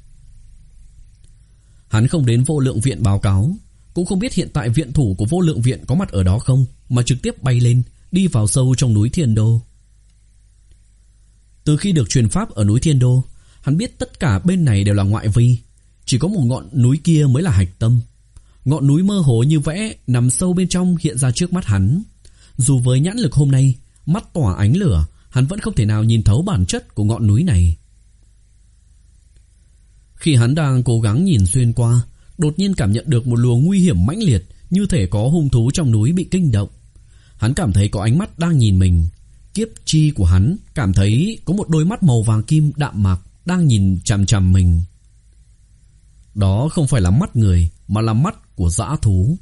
Hắn không đến Vô Lượng Viện báo cáo, cũng không biết hiện tại viện thủ của Vô Lượng Viện có mặt ở đó không, mà trực tiếp bay lên, đi vào sâu trong núi Thiên Đô. Từ khi được truyền pháp ở núi Thiên Đô, hắn biết tất cả bên này đều là ngoại vi, chỉ có một ngọn núi kia mới là hạch tâm. Ngọn núi mơ hồ như vẽ nằm sâu bên trong hiện ra trước mắt hắn. Dù với nhãn lực hôm nay, mắt tỏa ánh lửa, hắn vẫn không thể nào nhìn thấu bản chất của ngọn núi này. Khi hắn đang cố gắng nhìn xuyên qua, đột nhiên cảm nhận được một luồng nguy hiểm mãnh liệt, như thể có hung thú trong núi bị kinh động. Hắn cảm thấy có ánh mắt đang nhìn mình. Kiếp chi của hắn cảm thấy có một đôi mắt màu vàng kim đạm mạc đang nhìn chằm chằm mình. Đó không phải là mắt người, mà là mắt của dã thú.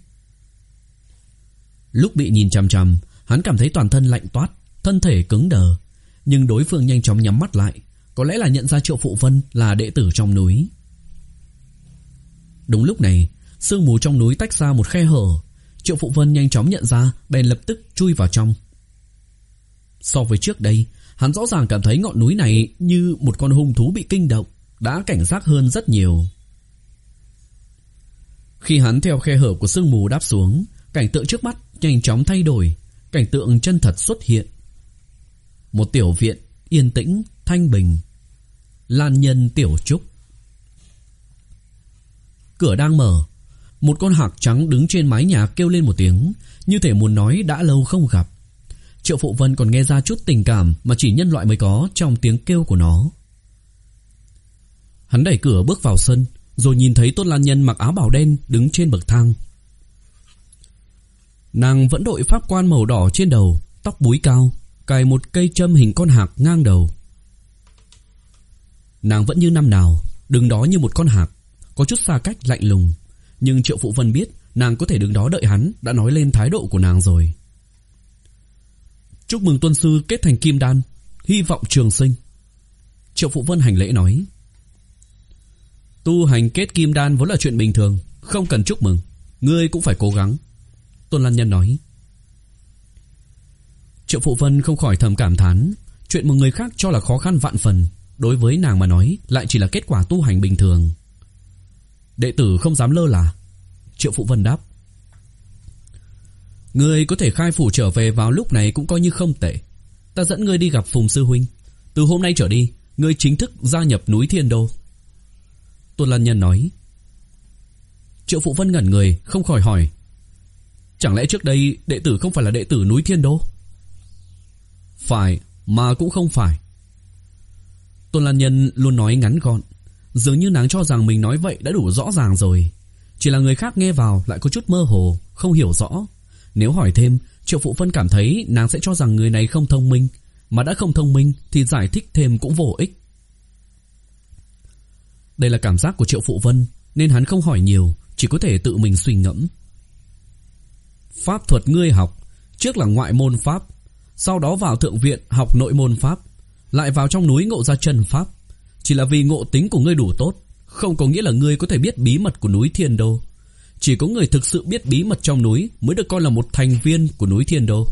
Lúc bị nhìn chằm chằm, hắn cảm thấy toàn thân lạnh toát, thân thể cứng đờ. Nhưng đối phương nhanh chóng nhắm mắt lại, có lẽ là nhận ra Triệu Phụ Vân là đệ tử trong núi. Đúng lúc này, sương mù trong núi tách ra một khe hở. Triệu Phụ Vân nhanh chóng nhận ra, bèn lập tức chui vào trong. So với trước đây, hắn rõ ràng cảm thấy ngọn núi này như một con hung thú bị kinh động, đã cảnh giác hơn rất nhiều. Khi hắn theo khe hở của sương mù đáp xuống, cảnh tượng trước mắt nhanh chóng thay đổi, cảnh tượng chân thật xuất hiện. Một tiểu viện yên tĩnh, thanh bình. Lan Nhân tiểu trúc. Cửa đang mở, một con hạc trắng đứng trên mái nhà kêu lên một tiếng, như thể muốn nói đã lâu không gặp. Triệu Phụ Vân còn nghe ra chút tình cảm mà chỉ nhân loại mới có trong tiếng kêu của nó. Hắn đẩy cửa bước vào sân, rồi nhìn thấy Tôn Lan Nhân mặc áo bào đen đứng trên bậc thang. Nàng vẫn đội pháp quan màu đỏ trên đầu, tóc búi cao, cài một cây châm hình con hạc ngang đầu. Nàng vẫn như năm nào, đứng đó như một con hạc, có chút xa cách lạnh lùng. Nhưng Triệu Phụ Vân biết nàng có thể đứng đó đợi hắn đã nói lên thái độ của nàng rồi. Chúc mừng tuân sư kết thành kim đan, hy vọng trường sinh. Triệu Phụ Vân hành lễ nói. Tu hành kết kim đan vốn là chuyện bình thường, không cần chúc mừng, ngươi cũng phải cố gắng. Tôn Lan Nhân nói. Triệu Phụ Vân không khỏi thầm cảm thán, chuyện một người khác cho là khó khăn vạn phần, đối với nàng mà nói lại chỉ là kết quả tu hành bình thường. Đệ tử không dám lơ là. Triệu Phụ Vân đáp. Ngươi có thể khai phủ trở về vào lúc này cũng coi như không tệ. Ta dẫn ngươi đi gặp Phùng sư huynh. Từ hôm nay trở đi, ngươi chính thức gia nhập núi Thiên Đô. Tôn Lan Nhân nói. Triệu Phụ Vân ngẩn người, không khỏi hỏi. Chẳng lẽ trước đây đệ tử không phải là đệ tử núi Thiên Đô? Phải, mà cũng không phải. Tôn Lan Nhân luôn nói ngắn gọn, dường như nàng cho rằng mình nói vậy đã đủ rõ ràng rồi. Chỉ là người khác nghe vào lại có chút mơ hồ, không hiểu rõ. Nếu hỏi thêm, Triệu Phụ Vân cảm thấy nàng sẽ cho rằng người này không thông minh, mà đã không thông minh thì giải thích thêm cũng vô ích. Đây là cảm giác của Triệu Phụ Vân, nên hắn không hỏi nhiều, chỉ có thể tự mình suy ngẫm. Pháp thuật ngươi học, trước là ngoại môn pháp, sau đó vào thượng viện học nội môn pháp, lại vào trong núi ngộ ra chân pháp. Chỉ là vì ngộ tính của ngươi đủ tốt, không có nghĩa là ngươi có thể biết bí mật của núi Thiên Đô. Chỉ có người thực sự biết bí mật trong núi mới được coi là một thành viên của núi Thiên Đô.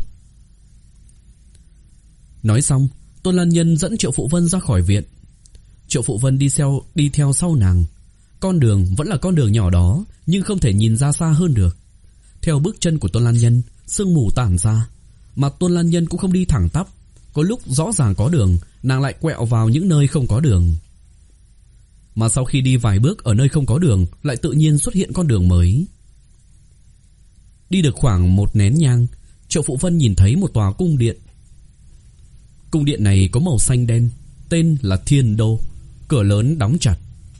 Nói xong, Tôn Lan Nhân dẫn Triệu Phụ Vân ra khỏi viện. Triệu Phụ Vân đi theo, đi theo sau nàng. Con đường vẫn là con đường nhỏ đó, nhưng không thể nhìn ra xa hơn được. Theo bước chân của Tôn Lan Nhân, sương mù tản ra, mà Tôn Lan Nhân cũng không đi thẳng tắp. Có lúc rõ ràng có đường, nàng lại quẹo vào những nơi không có đường. Mà sau khi đi vài bước ở nơi không có đường, lại tự nhiên xuất hiện con đường mới. Đi được khoảng một nén nhang, Triệu Phụ Vân nhìn thấy một tòa cung điện. Cung điện này có màu xanh đen, tên là Thiên Đô, cửa lớn đóng chặt.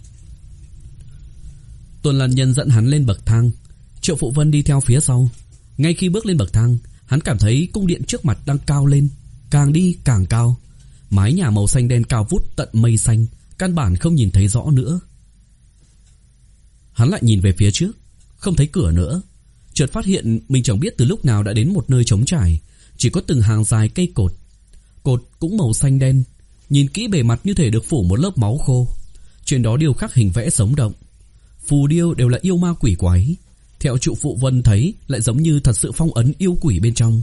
Tôn Lan Nhân dẫn hắn lên bậc thang, Triệu Phụ Vân đi theo phía sau. Ngay khi bước lên bậc thang, hắn cảm thấy cung điện trước mặt đang cao lên, càng đi càng cao. Mái nhà màu xanh đen cao vút tận mây xanh, căn bản không nhìn thấy rõ nữa. Hắn lại nhìn về phía trước, không thấy cửa nữa. Chợt phát hiện mình chẳng biết từ lúc nào đã đến một nơi trống trải, chỉ có từng hàng dài cây cột. Cột cũng màu xanh đen, nhìn kỹ bề mặt như thể được phủ một lớp máu khô. Trên đó điêu khắc hình vẽ sống động. Phù điêu đều là yêu ma quỷ quái. Theo Triệu Phụ Vân thấy lại giống như thật sự phong ấn yêu quỷ bên trong.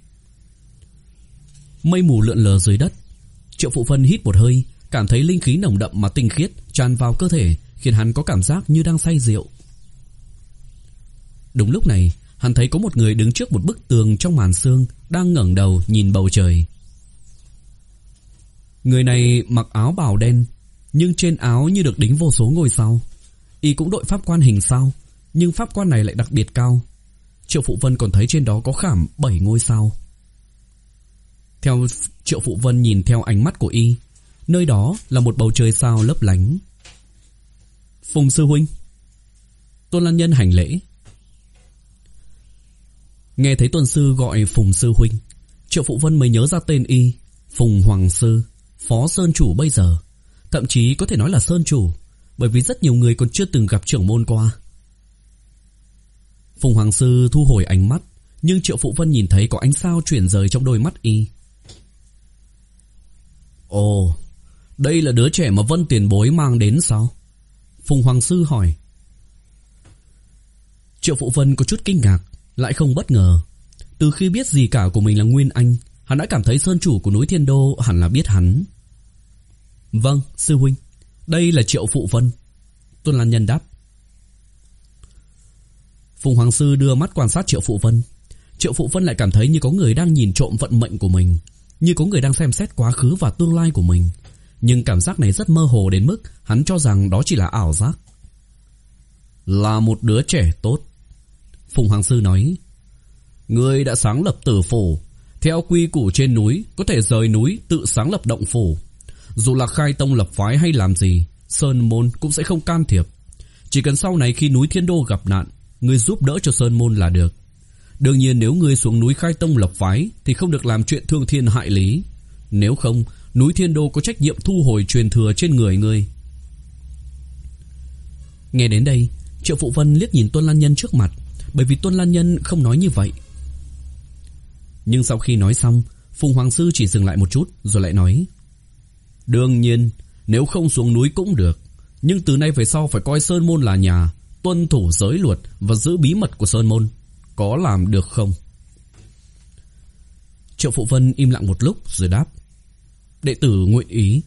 Mây mù lượn lờ dưới đất. Triệu Phụ Vân hít một hơi, cảm thấy linh khí nồng đậm mà tinh khiết tràn vào cơ thể, khiến hắn có cảm giác như đang say rượu. Đúng lúc này, hắn thấy có một người đứng trước một bức tường trong màn sương, đang ngẩng đầu nhìn bầu trời. Người này mặc áo bào đen, nhưng trên áo như được đính vô số ngôi sao. Y cũng đội pháp quan hình sao, nhưng pháp quan này lại đặc biệt cao. Triệu Phụ Vân còn thấy trên đó có khảm bảy ngôi sao. Theo Triệu Phụ Vân nhìn theo ánh mắt của Y, nơi đó là một bầu trời sao lấp lánh. Phùng sư huynh. Tôn Lan Nhân hành lễ. Nghe thấy tôn sư gọi Phùng sư huynh, Triệu Phụ Vân mới nhớ ra tên Y, Phùng Hoàng sư, phó sơn chủ bây giờ, thậm chí có thể nói là sơn chủ, bởi vì rất nhiều người còn chưa từng gặp trưởng môn qua. Phùng Hoàng sư thu hồi ánh mắt, nhưng Triệu Phụ Vân nhìn thấy có ánh sao chuyển rời trong đôi mắt Y. Ồ, đây là đứa trẻ mà Vân tiền bối mang đến sao? Phùng Hoàng sư hỏi. Triệu Phụ Vân có chút kinh ngạc, lại không bất ngờ. Từ khi biết gì cả của mình là Nguyên Anh, hắn đã cảm thấy sơn chủ của núi Thiên Đô hẳn là biết hắn. Vâng, sư huynh, đây là Triệu Phụ Vân. Tôn Lan Nhân đáp. Phùng Hoàng sư đưa mắt quan sát Triệu Phụ Vân. Triệu Phụ Vân lại cảm thấy như có người đang nhìn trộm vận mệnh của mình, như có người đang xem xét quá khứ và tương lai của mình. Nhưng cảm giác này rất mơ hồ đến mức hắn cho rằng đó chỉ là ảo giác. Là một đứa trẻ tốt, Phùng Hoàng sư nói. Ngươi đã sáng lập Tử Phủ, Theo quy củ trên núi, có thể rời núi tự sáng lập động phủ. Dù là khai tông lập phái hay làm gì, Sơn Môn cũng sẽ không can thiệp. Chỉ cần sau này khi núi Thiên Đô gặp nạn, ngươi giúp đỡ cho Sơn Môn là được. Đương nhiên nếu ngươi xuống núi khai tông lập phái thì không được làm chuyện thương thiên hại lý. Nếu không, núi Thiên Đô có trách nhiệm thu hồi truyền thừa trên người ngươi. Nghe đến đây, Triệu Phụ Vân liếc nhìn Tuân Lan Nhân trước mặt, bởi vì Tuân Lan Nhân không nói như vậy. Nhưng sau khi nói xong, Phùng Hoàng Sư chỉ dừng lại một chút rồi lại nói: đương nhiên, nếu không xuống núi cũng được, nhưng từ nay về sau phải coi Sơn Môn là nhà, tuân thủ giới luật và giữ bí mật của Sơn Môn. Có làm được không? Triệu Phụ Vân im lặng một lúc rồi đáp: đệ tử nguyện ý.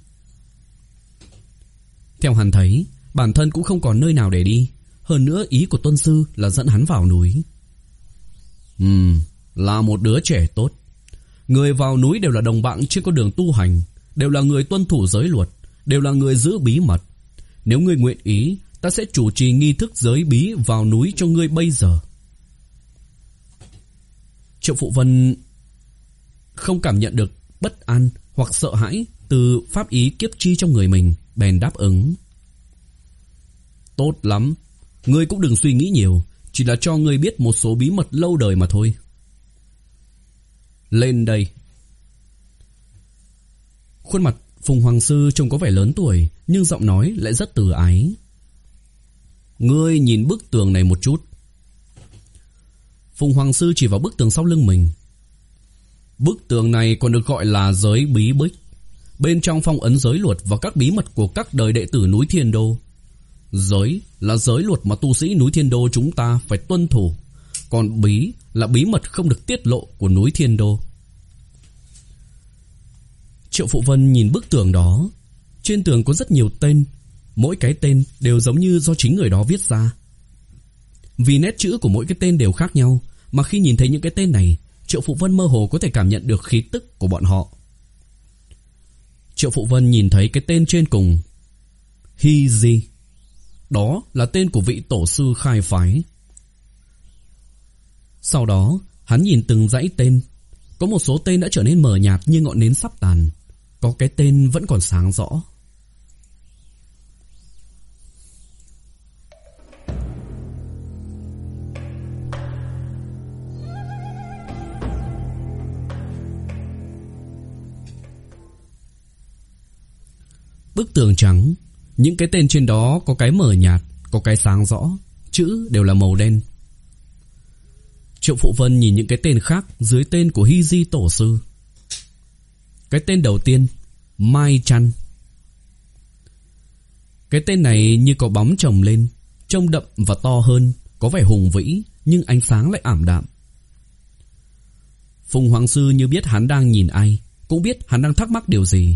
Theo hắn thấy, bản thân cũng không còn nơi nào để đi. Hơn nữa ý của Tuân Sư là dẫn hắn vào núi. Ừm, là một đứa trẻ tốt. Người vào núi đều là đồng bạn trên con đường tu hành, đều là người tuân thủ giới luật, đều là người giữ bí mật. Nếu ngươi nguyện ý, ta sẽ chủ trì nghi thức giới bí vào núi cho ngươi bây giờ. Triệu Phụ Vân không cảm nhận được bất an hoặc sợ hãi từ pháp ý kiếp chi trong người mình, bèn đáp ứng. Tốt lắm, ngươi cũng đừng suy nghĩ nhiều, chỉ là cho ngươi biết một số bí mật lâu đời mà thôi. Lên đây. Khuôn mặt Phùng Hoàng Sư trông có vẻ lớn tuổi, nhưng giọng nói lại rất từ ái. Ngươi nhìn bức tường này một chút. Phùng Hoàng Sư chỉ vào bức tường sau lưng mình. Bức tường này còn được gọi là giới bí bích. Bên trong phong ấn giới luật và các bí mật của các đời đệ tử núi Thiên Đô. Giới là giới luật mà tu sĩ núi Thiên Đô chúng ta phải tuân thủ, còn bí là bí mật không được tiết lộ của núi Thiên Đô. Triệu Phụ Vân nhìn bức tường đó. Trên tường có rất nhiều tên, mỗi cái tên đều giống như do chính người đó viết ra. Vì nét chữ của mỗi cái tên đều khác nhau, mà khi nhìn thấy những cái tên này, Triệu Phụ Vân mơ hồ có thể cảm nhận được khí tức của bọn họ. Triệu Phụ Vân nhìn thấy cái tên trên cùng, Hy Di. Đó là tên của vị tổ sư khai phái. Sau đó, hắn nhìn từng dãy tên. Có một số tên đã trở nên mờ nhạt như ngọn nến sắp tàn. Có cái tên vẫn còn sáng rõ. Bức tường trắng, những cái tên trên đó có cái mờ nhạt, có cái sáng rõ, chữ đều là màu đen. Triệu Phụ Vân nhìn những cái tên khác dưới tên của Hy Di tổ sư. Cái tên đầu tiên, Mai Chăn. Cái tên này như có bóng chồng lên, trông đậm và to hơn, có vẻ hùng vĩ, nhưng ánh sáng lại ảm đạm. Phùng Hoàng Sư như biết hắn đang nhìn ai, cũng biết hắn đang thắc mắc điều gì.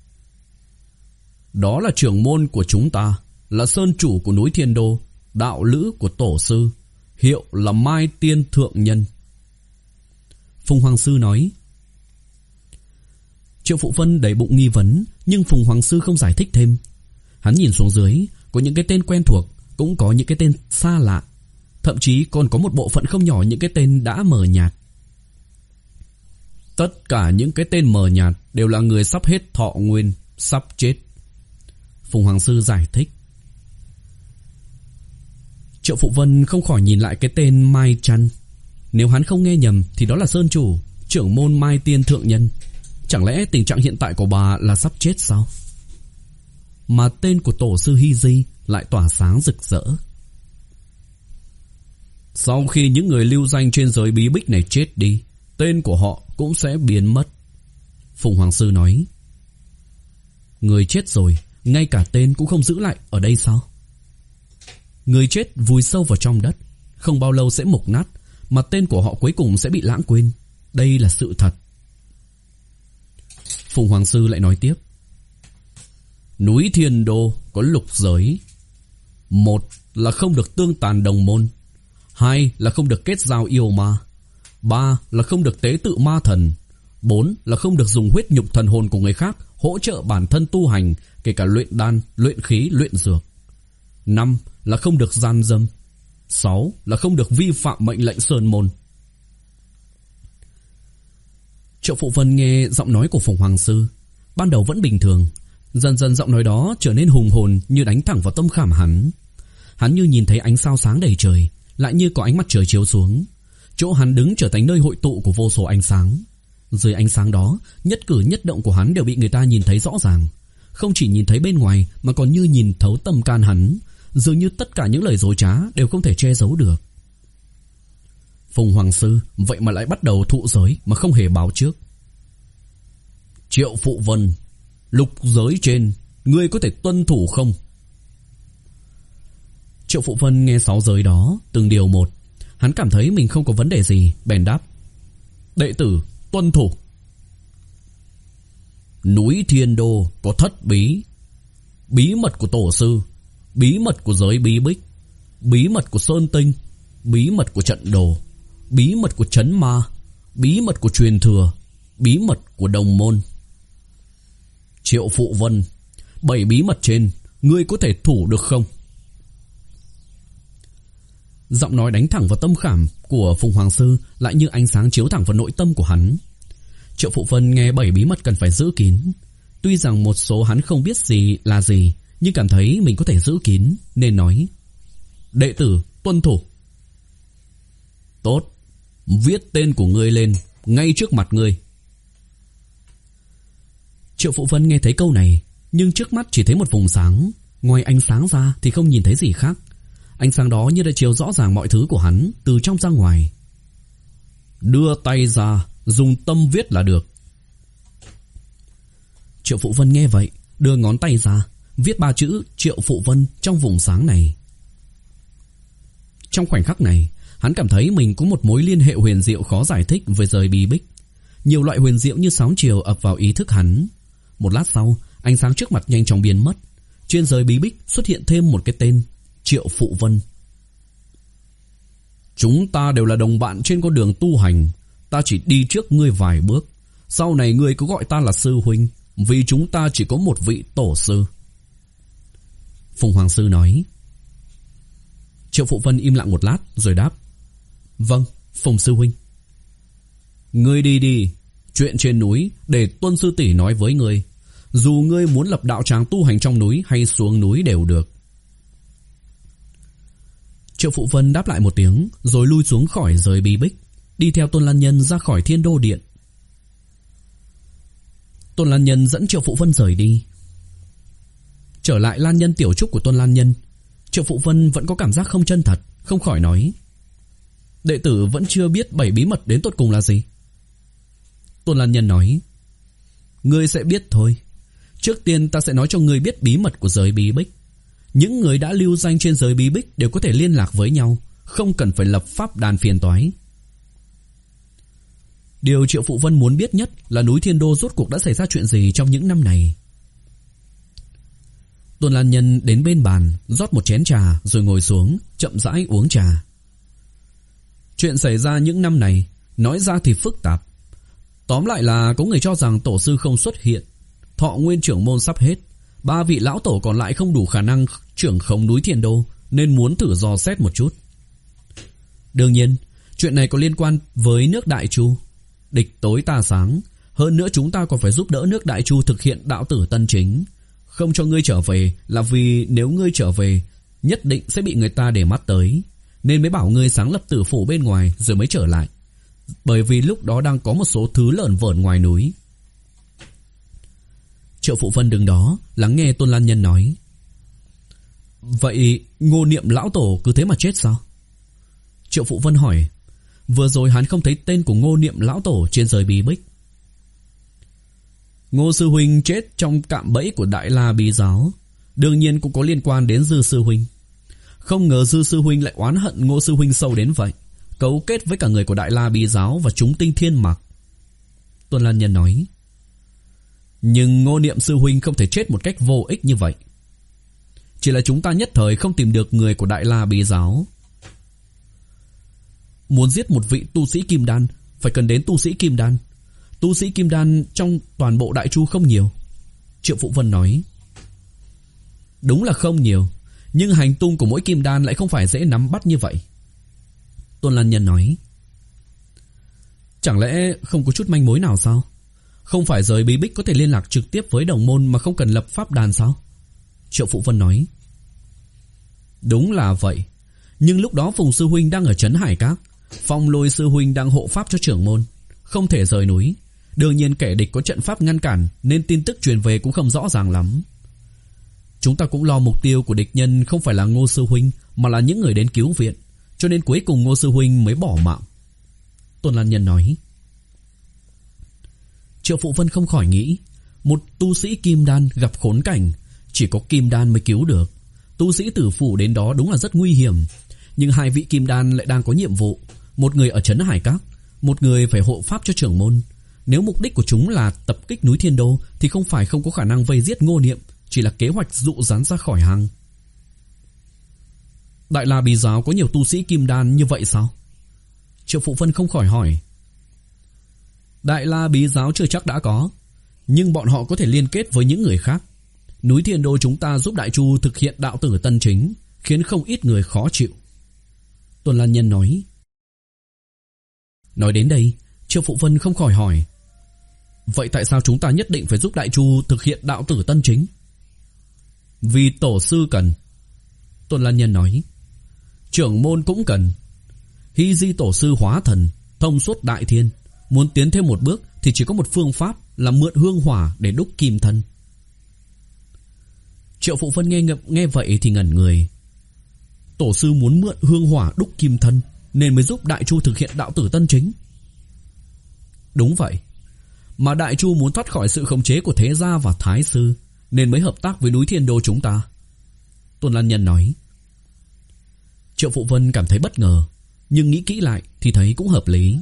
Đó là trưởng môn của chúng ta, là sơn chủ của núi Thiên Đô, đạo lữ của tổ sư, hiệu là Mai Tiên Thượng Nhân. Phùng Hoàng Sư nói. Triệu Phụ Vân đầy bụng nghi vấn, nhưng Phùng Hoàng Sư không giải thích thêm. Hắn nhìn xuống dưới, có những cái tên quen thuộc, cũng có những cái tên xa lạ, thậm chí còn có một bộ phận không nhỏ những cái tên đã mờ nhạt. Tất cả những cái tên mờ nhạt đều là người sắp hết thọ nguyên, sắp chết. Phùng Hoàng Sư giải thích. Triệu Phụ Vân không khỏi nhìn lại cái tên Mai Chăn. Nếu hắn không nghe nhầm thì đó là sơn chủ, trưởng môn Mai Tiên Thượng Nhân. Chẳng lẽ tình trạng hiện tại của bà là sắp chết sao? Mà tên của tổ sư Hy Di lại tỏa sáng rực rỡ. Sau khi những người lưu danh trên giới bí bích này chết đi, tên của họ cũng sẽ biến mất. Phùng Hoàng Sư nói. Người chết rồi, ngay cả tên cũng không giữ lại ở đây sao? Người chết vùi sâu vào trong đất, không bao lâu sẽ mục nát, mà tên của họ cuối cùng sẽ bị lãng quên. Đây là sự thật. Phùng Hoàng Sư lại nói tiếp. Núi Thiên Đô có lục giới. Một là không được tương tàn đồng môn. Hai là không được kết giao yêu ma. Ba là không được tế tự ma thần. Bốn là không được dùng huyết nhục thần hồn của người khác hỗ trợ bản thân tu hành, kể cả luyện đan, luyện khí, luyện dược. Năm là không được gian dâm. Sáu là không được vi phạm mệnh lệnh sơn môn. Triệu Phụ Vân nghe giọng nói của Phùng Hoàng Sư, ban đầu vẫn bình thường, dần dần giọng nói đó trở nên hùng hồn như đánh thẳng vào tâm khảm hắn. Hắn như nhìn thấy ánh sao sáng đầy trời, lại như có ánh mặt trời chiếu xuống. Chỗ hắn đứng trở thành nơi hội tụ của vô số ánh sáng. Dưới ánh sáng đó, nhất cử nhất động của hắn đều bị người ta nhìn thấy rõ ràng. Không chỉ nhìn thấy bên ngoài mà còn như nhìn thấu tâm can hắn, dường như tất cả những lời dối trá đều không thể che giấu được. Phùng Hoàng Sư vậy mà lại bắt đầu thụ giới mà không hề báo trước. Triệu Phụ Vân, lục giới trên, ngươi có thể tuân thủ không? Triệu Phụ Vân nghe sáu giới đó, từng điều một. Hắn cảm thấy mình không có vấn đề gì, bèn đáp: đệ tử tuân thủ. Núi Thiên Đô có thất bí: bí mật của tổ sư, bí mật của giới bí bích, bí mật của sơn tinh, bí mật của trận đồ, bí mật của trấn ma, bí mật của truyền thừa, bí mật của đồng môn. Triệu Phụ Vân, bảy bí mật trên ngươi có thể thủ được không? Giọng nói đánh thẳng vào tâm khảm của Phùng Hoàng Sư lại như ánh sáng chiếu thẳng vào nội tâm của hắn. Triệu Phụ Vân nghe bảy bí mật cần phải giữ kín. Tuy rằng một số hắn không biết gì là gì, nhưng cảm thấy mình có thể giữ kín nên nói: đệ tử tuân thủ. Tốt, viết tên của ngươi lên ngay trước mặt ngươi. Triệu Phụ Vân nghe thấy câu này, nhưng trước mắt chỉ thấy một vùng sáng, ngoài ánh sáng ra thì không nhìn thấy gì khác. Ánh sáng đó như đã chiếu rõ ràng mọi thứ của hắn từ trong ra ngoài. Đưa tay ra, dùng tâm viết là được. Triệu Phụ Vân nghe vậy, đưa ngón tay ra, viết ba chữ Triệu Phụ Vân trong vùng sáng này. Trong khoảnh khắc này, hắn cảm thấy mình có một mối liên hệ huyền diệu khó giải thích với giới bí bích. Nhiều loại huyền diệu như sóng chiều ập vào ý thức hắn. Một lát sau, ánh sáng trước mặt nhanh chóng biến mất. Trên giới bí bích xuất hiện thêm một cái tên: Triệu Phụ Vân. Chúng ta đều là đồng bạn trên con đường tu hành. Ta chỉ đi trước ngươi vài bước. Sau này ngươi cứ gọi ta là sư huynh, vì chúng ta chỉ có một vị tổ sư. Phùng Hoàng Sư nói. Triệu Phụ Vân im lặng một lát rồi đáp: vâng, Phùng sư huynh. Ngươi đi đi, chuyện trên núi để Tuân sư tỷ nói với ngươi. Dù ngươi muốn lập đạo tràng tu hành trong núi hay xuống núi đều được. Triệu Phụ Vân đáp lại một tiếng rồi lui xuống khỏi giới bí bích, đi theo Tôn Lan Nhân ra khỏi Thiên Đô Điện. Tôn Lan Nhân dẫn Triệu Phụ Vân rời đi. Trở lại Lan Nhân tiểu trúc của Tôn Lan Nhân, Triệu Phụ Vân vẫn có cảm giác không chân thật, không khỏi nói: đệ tử vẫn chưa biết bảy bí mật đến tột cùng là gì. Tôn Lan Nhân nói: ngươi sẽ biết thôi. Trước tiên ta sẽ nói cho ngươi biết bí mật của giới bí bích. Những người đã lưu danh trên giới bí bích đều có thể liên lạc với nhau, không cần phải lập pháp đàn phiền toái. Điều Triệu Phụ Vân muốn biết nhất là núi Thiên Đô rốt cuộc đã xảy ra chuyện gì trong những năm này. Tôn Lan Nhân đến bên bàn, rót một chén trà rồi ngồi xuống, chậm rãi uống trà. Chuyện xảy ra những năm này, nói ra thì phức tạp. Tóm lại là có người cho rằng tổ sư không xuất hiện, thọ nguyên trưởng môn sắp hết, ba vị lão tổ còn lại không đủ khả năng trưởng khống núi Thiên Đô, nên muốn thử dò xét một chút. Đương nhiên, chuyện này có liên quan với nước Đại Chu. Địch tối ta sáng, hơn nữa chúng ta còn phải giúp đỡ nước Đại Chu thực hiện đạo tử tân chính. Không cho ngươi trở về là vì nếu ngươi trở về, nhất định sẽ bị người ta để mắt tới, nên mới bảo ngươi sáng lập tử phủ bên ngoài rồi mới trở lại. Bởi vì lúc đó đang có một số thứ lởn vởn ngoài núi. Triệu Phụ Vân đứng đó lắng nghe Tôn Lan Nhân nói. Vậy Ngô Niệm lão tổ cứ thế mà chết sao? Triệu Phụ Vân hỏi. Vừa rồi hắn không thấy tên của Ngô Niệm lão tổ trên giới bí bích. Ngô sư huynh chết trong cạm bẫy của Đại La Bí giáo, đương nhiên cũng có liên quan đến Dư sư huynh. Không ngờ Dư sư huynh lại oán hận Ngô sư huynh sâu đến vậy, cấu kết với cả người của Đại La Bí giáo và chúng tinh thiên mặc. Tôn Lan Nhân nói. Nhưng Ngô Niệm sư huynh không thể chết một cách vô ích như vậy. Chỉ là chúng ta nhất thời không tìm được người của Đại La Bí giáo. Muốn giết một vị tu sĩ kim đan phải cần đến tu sĩ kim đan. Tu sĩ kim đan trong toàn bộ Đại Chu không nhiều. Triệu Phụ Vân nói. Đúng là không nhiều, nhưng hành tung của mỗi kim đan lại không phải dễ nắm bắt như vậy. Tôn Lan Nhân nói. Chẳng lẽ không có chút manh mối nào sao? Không phải giới bí bích có thể liên lạc trực tiếp với đồng môn mà không cần lập pháp đàn sao? Triệu Phụ Vân nói. Đúng là vậy. Nhưng lúc đó Phùng sư huynh đang ở trấn Hải Các, Phong Lôi sư huynh đang hộ pháp cho trưởng môn, không thể rời núi. Đương nhiên kẻ địch có trận pháp ngăn cản, nên tin tức truyền về cũng không rõ ràng lắm. Chúng ta cũng lo mục tiêu của địch nhân không phải là Ngô sư huynh, mà là những người đến cứu viện, cho nên cuối cùng Ngô sư huynh mới bỏ mạng. Tôn Lan Nhân nói. Triệu Phụ Vân không khỏi nghĩ, một tu sĩ kim đan gặp khốn cảnh, chỉ có kim đan mới cứu được. Tu sĩ tử phủ đến đó đúng là rất nguy hiểm. Nhưng hai vị kim đan lại đang có nhiệm vụ, một người ở trấn Hải Các, một người phải hộ pháp cho trưởng môn. Nếu mục đích của chúng là tập kích núi Thiên Đô thì không phải không có khả năng vây giết Ngô Niệm, chỉ là kế hoạch dụ dán ra khỏi hang. Đại La Bí Giáo có nhiều tu sĩ kim đan như vậy sao? Triệu Phụ Vân không khỏi hỏi. Đại La Bí Giáo chưa chắc đã có, nhưng bọn họ có thể liên kết với những người khác. Núi Thiên Đô chúng ta giúp Đại Chu thực hiện đạo tử tân chính, khiến không ít người khó chịu. Tôn Lan Nhân nói. Nói đến đây, Triệu Phụ Vân không khỏi hỏi. Vậy tại sao chúng ta nhất định phải giúp Đại Chu thực hiện đạo tử tân chính? Vì tổ sư cần. Tôn Lan Nhân nói. Trưởng môn cũng cần. Hy Di tổ sư hóa thần, thông suốt đại thiên, muốn tiến thêm một bước thì chỉ có một phương pháp là mượn hương hỏa để đúc kim thân. Triệu Phụ Vân nghe nghe vậy thì ngẩn người. Tổ sư muốn mượn hương hỏa đúc kim thân nên mới giúp Đại Chu thực hiện đạo tử tân chính. Đúng vậy. Mà Đại Chu muốn thoát khỏi sự khống chế của Thế Gia và Thái Sư nên mới hợp tác với núi Thiên Đô chúng ta. Tôn Lan Nhân nói. Triệu Phụ Vân cảm thấy bất ngờ, nhưng nghĩ kỹ lại thì thấy cũng hợp lý.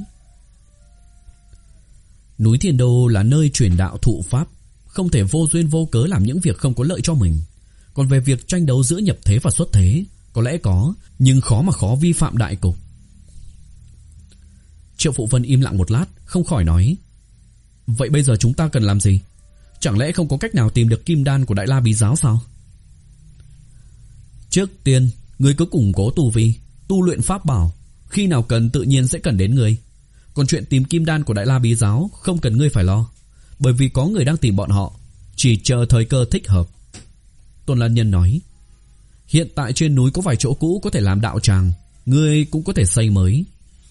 Núi Thiên Đô là nơi truyền đạo thụ pháp, không thể vô duyên vô cớ làm những việc không có lợi cho mình. Còn về việc tranh đấu giữa nhập thế và xuất thế, có lẽ có, nhưng khó mà khó vi phạm đại cục. Triệu Phụ Vân im lặng một lát, không khỏi nói. Vậy bây giờ chúng ta cần làm gì? Chẳng lẽ không có cách nào tìm được kim đan của Đại La Bí Giáo sao? Trước tiên, ngươi cứ củng cố tu vi, tu luyện pháp bảo, khi nào cần tự nhiên sẽ cần đến ngươi. Còn chuyện tìm kim đan của Đại La Bí Giáo không cần ngươi phải lo, bởi vì có người đang tìm bọn họ, chỉ chờ thời cơ thích hợp. Tôn Lan Nhân nói. Hiện tại trên núi có vài chỗ cũ có thể làm đạo tràng, ngươi cũng có thể xây mới.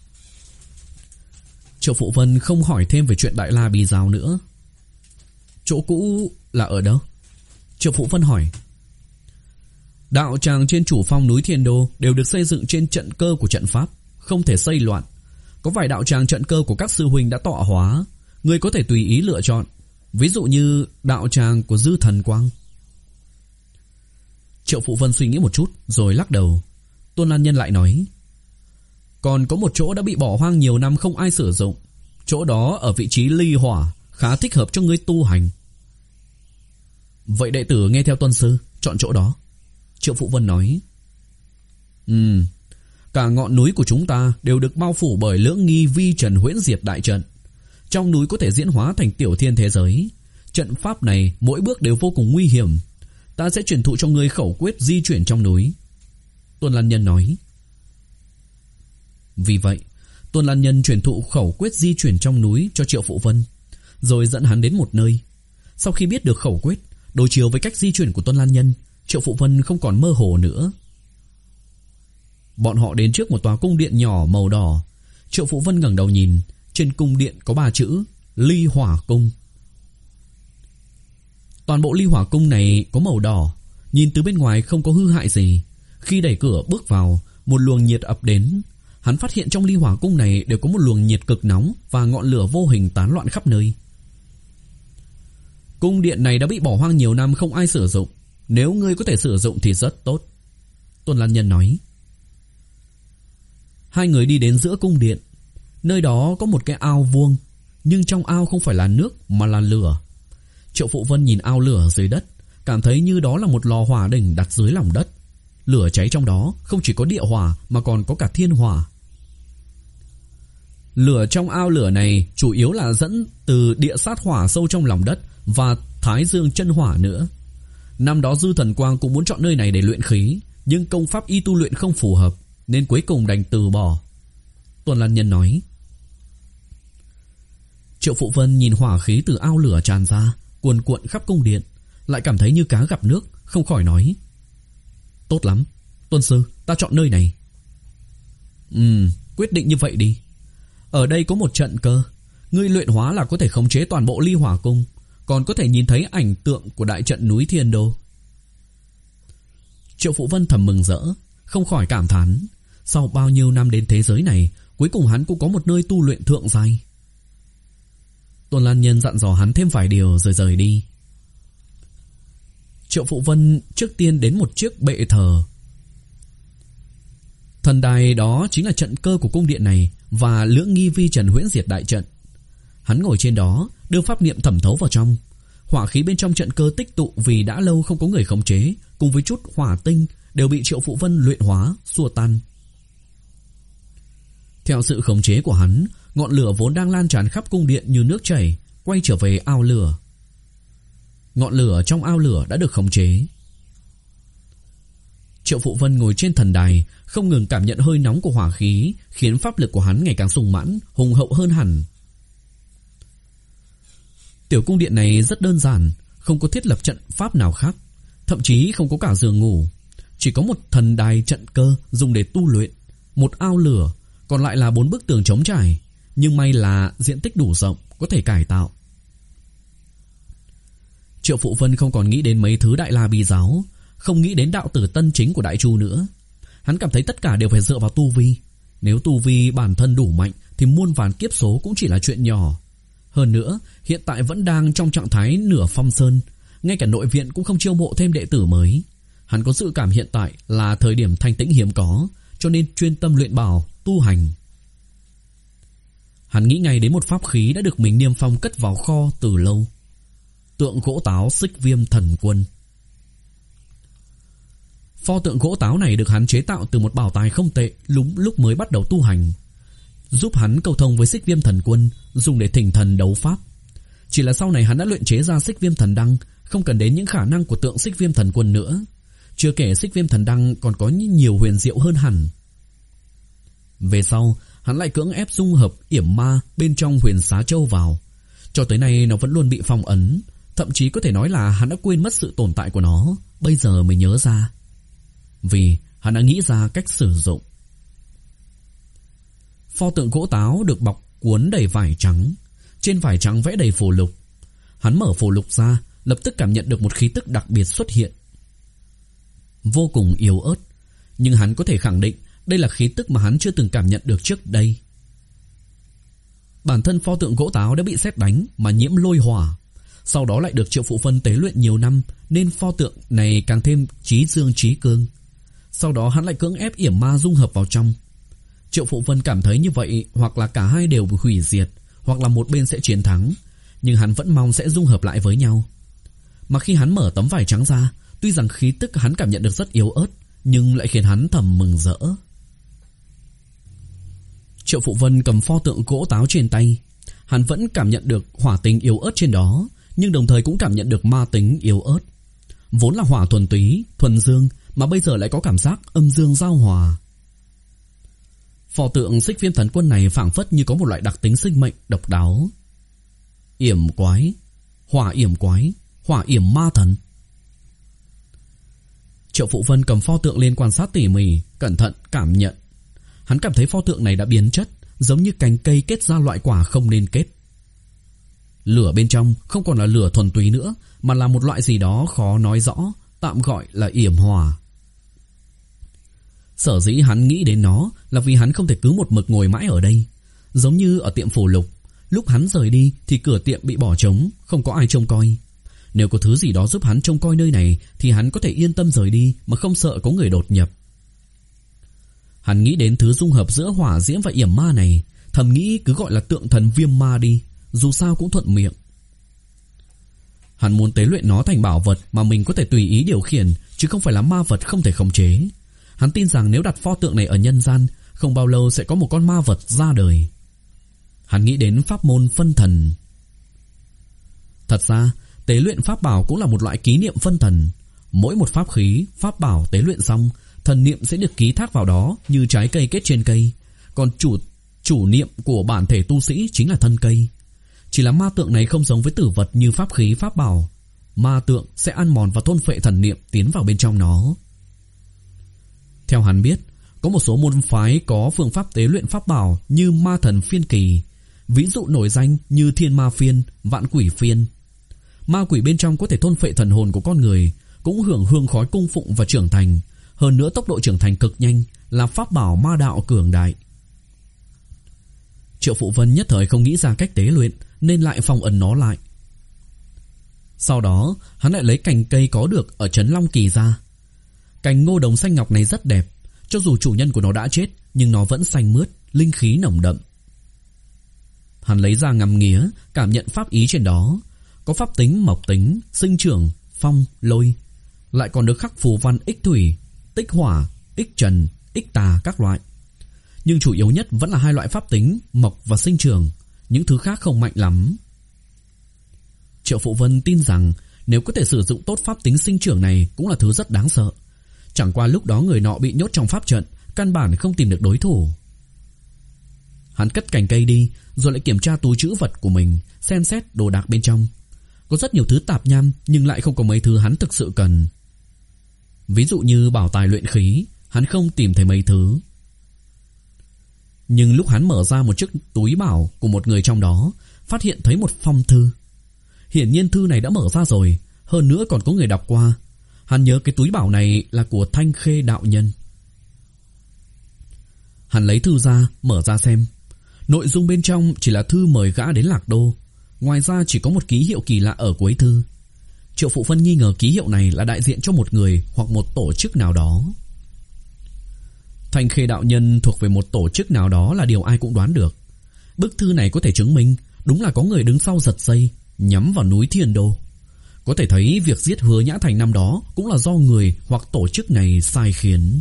Triệu Phụ Vân không hỏi thêm về chuyện Đại La Bí Giáo nữa. Chỗ cũ là ở đâu? Triệu Phụ Vân hỏi. Đạo tràng trên chủ phong núi Thiên Đô đều được xây dựng trên trận cơ của trận pháp, không thể xây loạn. Có vài đạo tràng trận cơ của các sư huynh đã tọa hóa, ngươi có thể tùy ý lựa chọn. Ví dụ như đạo tràng của Dư Thần Quang. Triệu Phụ Vân suy nghĩ một chút rồi lắc đầu. Tôn Lan Nhân lại nói. Còn có một chỗ đã bị bỏ hoang nhiều năm không ai sử dụng. Chỗ đó ở vị trí ly hỏa, khá thích hợp cho ngươi tu hành. Vậy đệ tử nghe theo tuân sư, chọn chỗ đó. Triệu Phụ Vân nói. Ừm, cả ngọn núi của chúng ta đều được bao phủ bởi lưỡng nghi vi trần huyễn diệt đại trận. Trong núi có thể diễn hóa thành tiểu thiên thế giới. Trận pháp này mỗi bước đều vô cùng nguy hiểm. Ta sẽ truyền thụ cho ngươi khẩu quyết di chuyển trong núi. Tôn Lan Nhân nói. Vì vậy, Tôn Lan Nhân truyền thụ khẩu quyết di chuyển trong núi cho Triệu Phụ Vân, rồi dẫn hắn đến một nơi. Sau khi biết được khẩu quyết, đối chiếu với cách di chuyển của Tôn Lan Nhân, Triệu Phụ Vân không còn mơ hồ nữa. Bọn họ đến trước một tòa cung điện nhỏ màu đỏ. Triệu Phụ Vân ngẩng đầu nhìn, trên cung điện có ba chữ Ly Hỏa Cung. Toàn bộ Ly Hỏa Cung này có màu đỏ, nhìn từ bên ngoài không có hư hại gì. Khi đẩy cửa bước vào, một luồng nhiệt ập đến. Hắn phát hiện trong Ly Hỏa Cung này đều có một luồng nhiệt cực nóng và ngọn lửa vô hình tán loạn khắp nơi. Cung điện này đã bị bỏ hoang nhiều năm không ai sử dụng. Nếu ngươi có thể sử dụng thì rất tốt. Tôn Lan Nhân nói. Hai người đi đến giữa cung điện. Nơi đó có một cái ao vuông, nhưng trong ao không phải là nước mà là lửa. Triệu Phụ Vân nhìn ao lửa dưới đất, cảm thấy như đó là một lò hỏa đỉnh đặt dưới lòng đất. Lửa cháy trong đó không chỉ có địa hỏa mà còn có cả thiên hỏa. Lửa trong ao lửa này chủ yếu là dẫn từ địa sát hỏa sâu trong lòng đất và thái dương chân hỏa nữa. Năm đó Dư Thần Quang cũng muốn chọn nơi này để luyện khí, nhưng công pháp y tu luyện không phù hợp nên cuối cùng đành từ bỏ. Tôn Lan Nhân nói. Triệu Phụ Vân nhìn hỏa khí từ ao lửa tràn ra, cuồn cuộn khắp cung điện, lại cảm thấy như cá gặp nước, không khỏi nói: tốt lắm, Tuân sư, ta chọn nơi này. Ừm, quyết định như vậy đi. Ở đây có một trận cơ, ngươi luyện hóa là có thể khống chế toàn bộ Ly Hỏa Cung, còn có thể nhìn thấy ảnh tượng của đại trận núi Thiên Đô. Triệu Phụ Vân thầm mừng rỡ, không khỏi cảm thán, sau bao nhiêu năm đến thế giới này, cuối cùng hắn cũng có một nơi tu luyện thượng giai. Tôn Lan Nhân dặn dò hắn thêm vài điều rồi rời đi. Triệu Phụ Vân trước tiên đến một chiếc bệ thờ. Thần đài đó chính là trận cơ của cung điện này và Lưỡng Nghi Vi Trần huyễn diệt đại trận. Hắn ngồi trên đó, đưa pháp niệm thẩm thấu vào trong. Hỏa khí bên trong trận cơ tích tụ vì đã lâu không có người khống chế, cùng với chút hỏa tinh đều bị Triệu Phụ Vân luyện hóa, xua tan. Theo sự khống chế của hắn, ngọn lửa vốn đang lan tràn khắp cung điện như nước chảy, quay trở về ao lửa. Ngọn lửa trong ao lửa đã được khống chế. Triệu Phụ Vân ngồi trên thần đài, không ngừng cảm nhận hơi nóng của hỏa khí, khiến pháp lực của hắn ngày càng sung mãn, hùng hậu hơn hẳn. Tiểu cung điện này rất đơn giản, không có thiết lập trận pháp nào khác, thậm chí không có cả giường ngủ, chỉ có một thần đài trận cơ dùng để tu luyện, một ao lửa, còn lại là bốn bức tường trống trải, nhưng may là diện tích đủ rộng, có thể cải tạo. Triệu Phụ Vân không còn nghĩ đến mấy thứ đại la bí giáo, không nghĩ đến đạo tử tân chính của Đại Chu nữa. Hắn cảm thấy tất cả đều phải dựa vào tu vi. Nếu tu vi bản thân đủ mạnh thì muôn vàn kiếp số cũng chỉ là chuyện nhỏ. Hơn nữa, hiện tại vẫn đang trong trạng thái nửa phong sơn, ngay cả nội viện cũng không chiêu mộ thêm đệ tử mới. Hắn có dự cảm hiện tại là thời điểm thanh tĩnh hiếm có, cho nên chuyên tâm luyện bảo, tu hành. Hắn nghĩ ngay đến một pháp khí đã được mình niêm phong cất vào kho từ lâu. Tượng gỗ táo Xích Viêm Thần Quân. Pho tượng gỗ táo này được hắn chế tạo từ một bảo tài không tệ lúc lúc mới bắt đầu tu hành, giúp hắn cầu thông với Xích Viêm Thần Quân, dùng để thỉnh thần đấu pháp. Chỉ là sau này hắn đã luyện chế ra Xích Viêm Thần Đăng, không cần đến những khả năng của tượng Xích Viêm Thần Quân nữa. Chưa kể Xích Viêm Thần Đăng còn có nhiều huyền diệu hơn hẳn. Về sau, hắn lại cưỡng ép dung hợp yểm ma bên trong Huyền Xá Châu vào. Cho tới nay nó vẫn luôn bị phong ấn, thậm chí có thể nói là hắn đã quên mất sự tồn tại của nó, bây giờ mới nhớ ra. Vì hắn đã nghĩ ra cách sử dụng. Pho tượng gỗ táo được bọc cuốn đầy vải trắng, trên vải trắng vẽ đầy phù lục. Hắn mở phù lục ra, lập tức cảm nhận được một khí tức đặc biệt xuất hiện. Vô cùng yếu ớt, nhưng hắn có thể khẳng định đây là khí tức mà hắn chưa từng cảm nhận được trước đây. Bản thân pho tượng gỗ táo đã bị sét đánh mà nhiễm lôi hỏa, sau đó lại được Triệu Phụ Vân tế luyện nhiều năm, nên pho tượng này càng thêm chí dương chí cương. Sau đó hắn lại cưỡng ép yểm ma dung hợp vào trong. Triệu Phụ Vân cảm thấy như vậy hoặc là cả hai đều bị hủy diệt, hoặc là một bên sẽ chiến thắng, nhưng hắn vẫn mong sẽ dung hợp lại với nhau. Mà khi hắn mở tấm vải trắng ra, tuy rằng khí tức hắn cảm nhận được rất yếu ớt, nhưng lại khiến hắn thầm mừng rỡ. Triệu Phụ Vân cầm pho tượng gỗ táo trên tay, hắn vẫn cảm nhận được hỏa tính yếu ớt trên đó, nhưng đồng thời cũng cảm nhận được ma tính yếu ớt. Vốn là hỏa thuần túy, thuần dương, mà bây giờ lại có cảm giác âm dương giao hòa. Pho tượng Xích Viêm Thần Quân này phảng phất như có một loại đặc tính sinh mệnh độc đáo. Yểm quái, hỏa yểm quái, hỏa yểm ma thần. Triệu Phụ Vân cầm pho tượng lên quan sát tỉ mỉ, cẩn thận cảm nhận. Hắn cảm thấy pho tượng này đã biến chất, giống như cành cây kết ra loại quả không nên kết. Lửa bên trong không còn là lửa thuần túy nữa, mà là một loại gì đó khó nói rõ, tạm gọi là yểm hỏa. Sở dĩ hắn nghĩ đến nó là vì hắn không thể cứ một mực ngồi mãi ở đây. Giống như ở tiệm phù lục, lúc hắn rời đi thì cửa tiệm bị bỏ trống, không có ai trông coi. Nếu có thứ gì đó giúp hắn trông coi nơi này thì hắn có thể yên tâm rời đi mà không sợ có người đột nhập. Hắn nghĩ đến thứ dung hợp giữa hỏa diễm và yểm ma này, thầm nghĩ cứ gọi là tượng thần viêm ma đi, dù sao cũng thuận miệng. Hắn muốn tế luyện nó thành bảo vật mà mình có thể tùy ý điều khiển, chứ không phải là ma vật không thể khống chế. Hắn tin rằng nếu đặt pho tượng này ở nhân gian, không bao lâu sẽ có một con ma vật ra đời. Hắn nghĩ đến pháp môn phân thần. Thật ra, tế luyện pháp bảo cũng là một loại ký niệm phân thần. Mỗi một pháp khí, pháp bảo tế luyện xong, thần niệm sẽ được ký thác vào đó như trái cây kết trên cây. Còn chủ chủ niệm của bản thể tu sĩ chính là thân cây. Chỉ là ma tượng này không giống với tử vật như pháp khí pháp bảo. Ma tượng sẽ ăn mòn và thôn phệ thần niệm tiến vào bên trong nó. Theo hắn biết, có một số môn phái có phương pháp tế luyện pháp bảo như ma thần phiên kỳ, ví dụ nổi danh như thiên ma phiên, vạn quỷ phiên. Ma quỷ bên trong có thể thôn phệ thần hồn của con người, cũng hưởng hương khói cung phụng và trưởng thành. Hơn nữa tốc độ trưởng thành cực nhanh, là pháp bảo ma đạo cường đại. Triệu Phụ Vân nhất thời không nghĩ ra cách tế luyện, nên lại phong ấn nó lại. Sau đó hắn lại lấy cành cây có được ở trấn Long Kỳ ra. Cành ngô đồng xanh ngọc này rất đẹp, cho dù chủ nhân của nó đã chết, nhưng nó vẫn xanh mướt, linh khí nồng đậm. Hắn lấy ra ngắm nghía, cảm nhận pháp ý trên đó. Có pháp tính mộc tính, sinh trưởng, phong, lôi, lại còn được khắc phù văn ích thủy, tích hỏa, ích trần, ích tà các loại. Nhưng chủ yếu nhất vẫn là hai loại pháp tính mộc và sinh trưởng, những thứ khác không mạnh lắm. Triệu Phụ Vân tin rằng nếu có thể sử dụng tốt pháp tính sinh trưởng này cũng là thứ rất đáng sợ. Chẳng qua lúc đó người nọ bị nhốt trong pháp trận, căn bản không tìm được đối thủ. Hắn cất cành cây đi, rồi lại kiểm tra túi trữ vật của mình, xem xét đồ đạc bên trong. Có rất nhiều thứ tạp nham, nhưng lại không có mấy thứ hắn thực sự cần. Ví dụ như bảo tài luyện khí, hắn không tìm thấy mấy thứ. Nhưng lúc hắn mở ra một chiếc túi bảo của một người trong đó, phát hiện thấy một phong thư. Hiển nhiên thư này đã mở ra rồi, hơn nữa còn có người đọc qua. Hắn nhớ cái túi bảo này là của Thanh Khê đạo nhân. Hắn lấy thư ra, mở ra xem. Nội dung bên trong chỉ là thư mời gã đến Lạc Đô. Ngoài ra chỉ có một ký hiệu kỳ lạ ở cuối thư. Triệu Phụ Vân nghi ngờ ký hiệu này là đại diện cho một người hoặc một tổ chức nào đó. Thanh Khê đạo nhân thuộc về một tổ chức nào đó là điều ai cũng đoán được. Bức thư này có thể chứng minh đúng là có người đứng sau giật dây, nhắm vào núi Thiên Đô. Có thể thấy việc giết Hứa Nhã Thành năm đó cũng là do người hoặc tổ chức này sai khiến.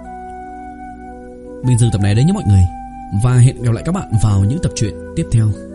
Mình dừng tập này đấy nhé mọi người, và hẹn gặp lại các bạn vào những tập truyện tiếp theo.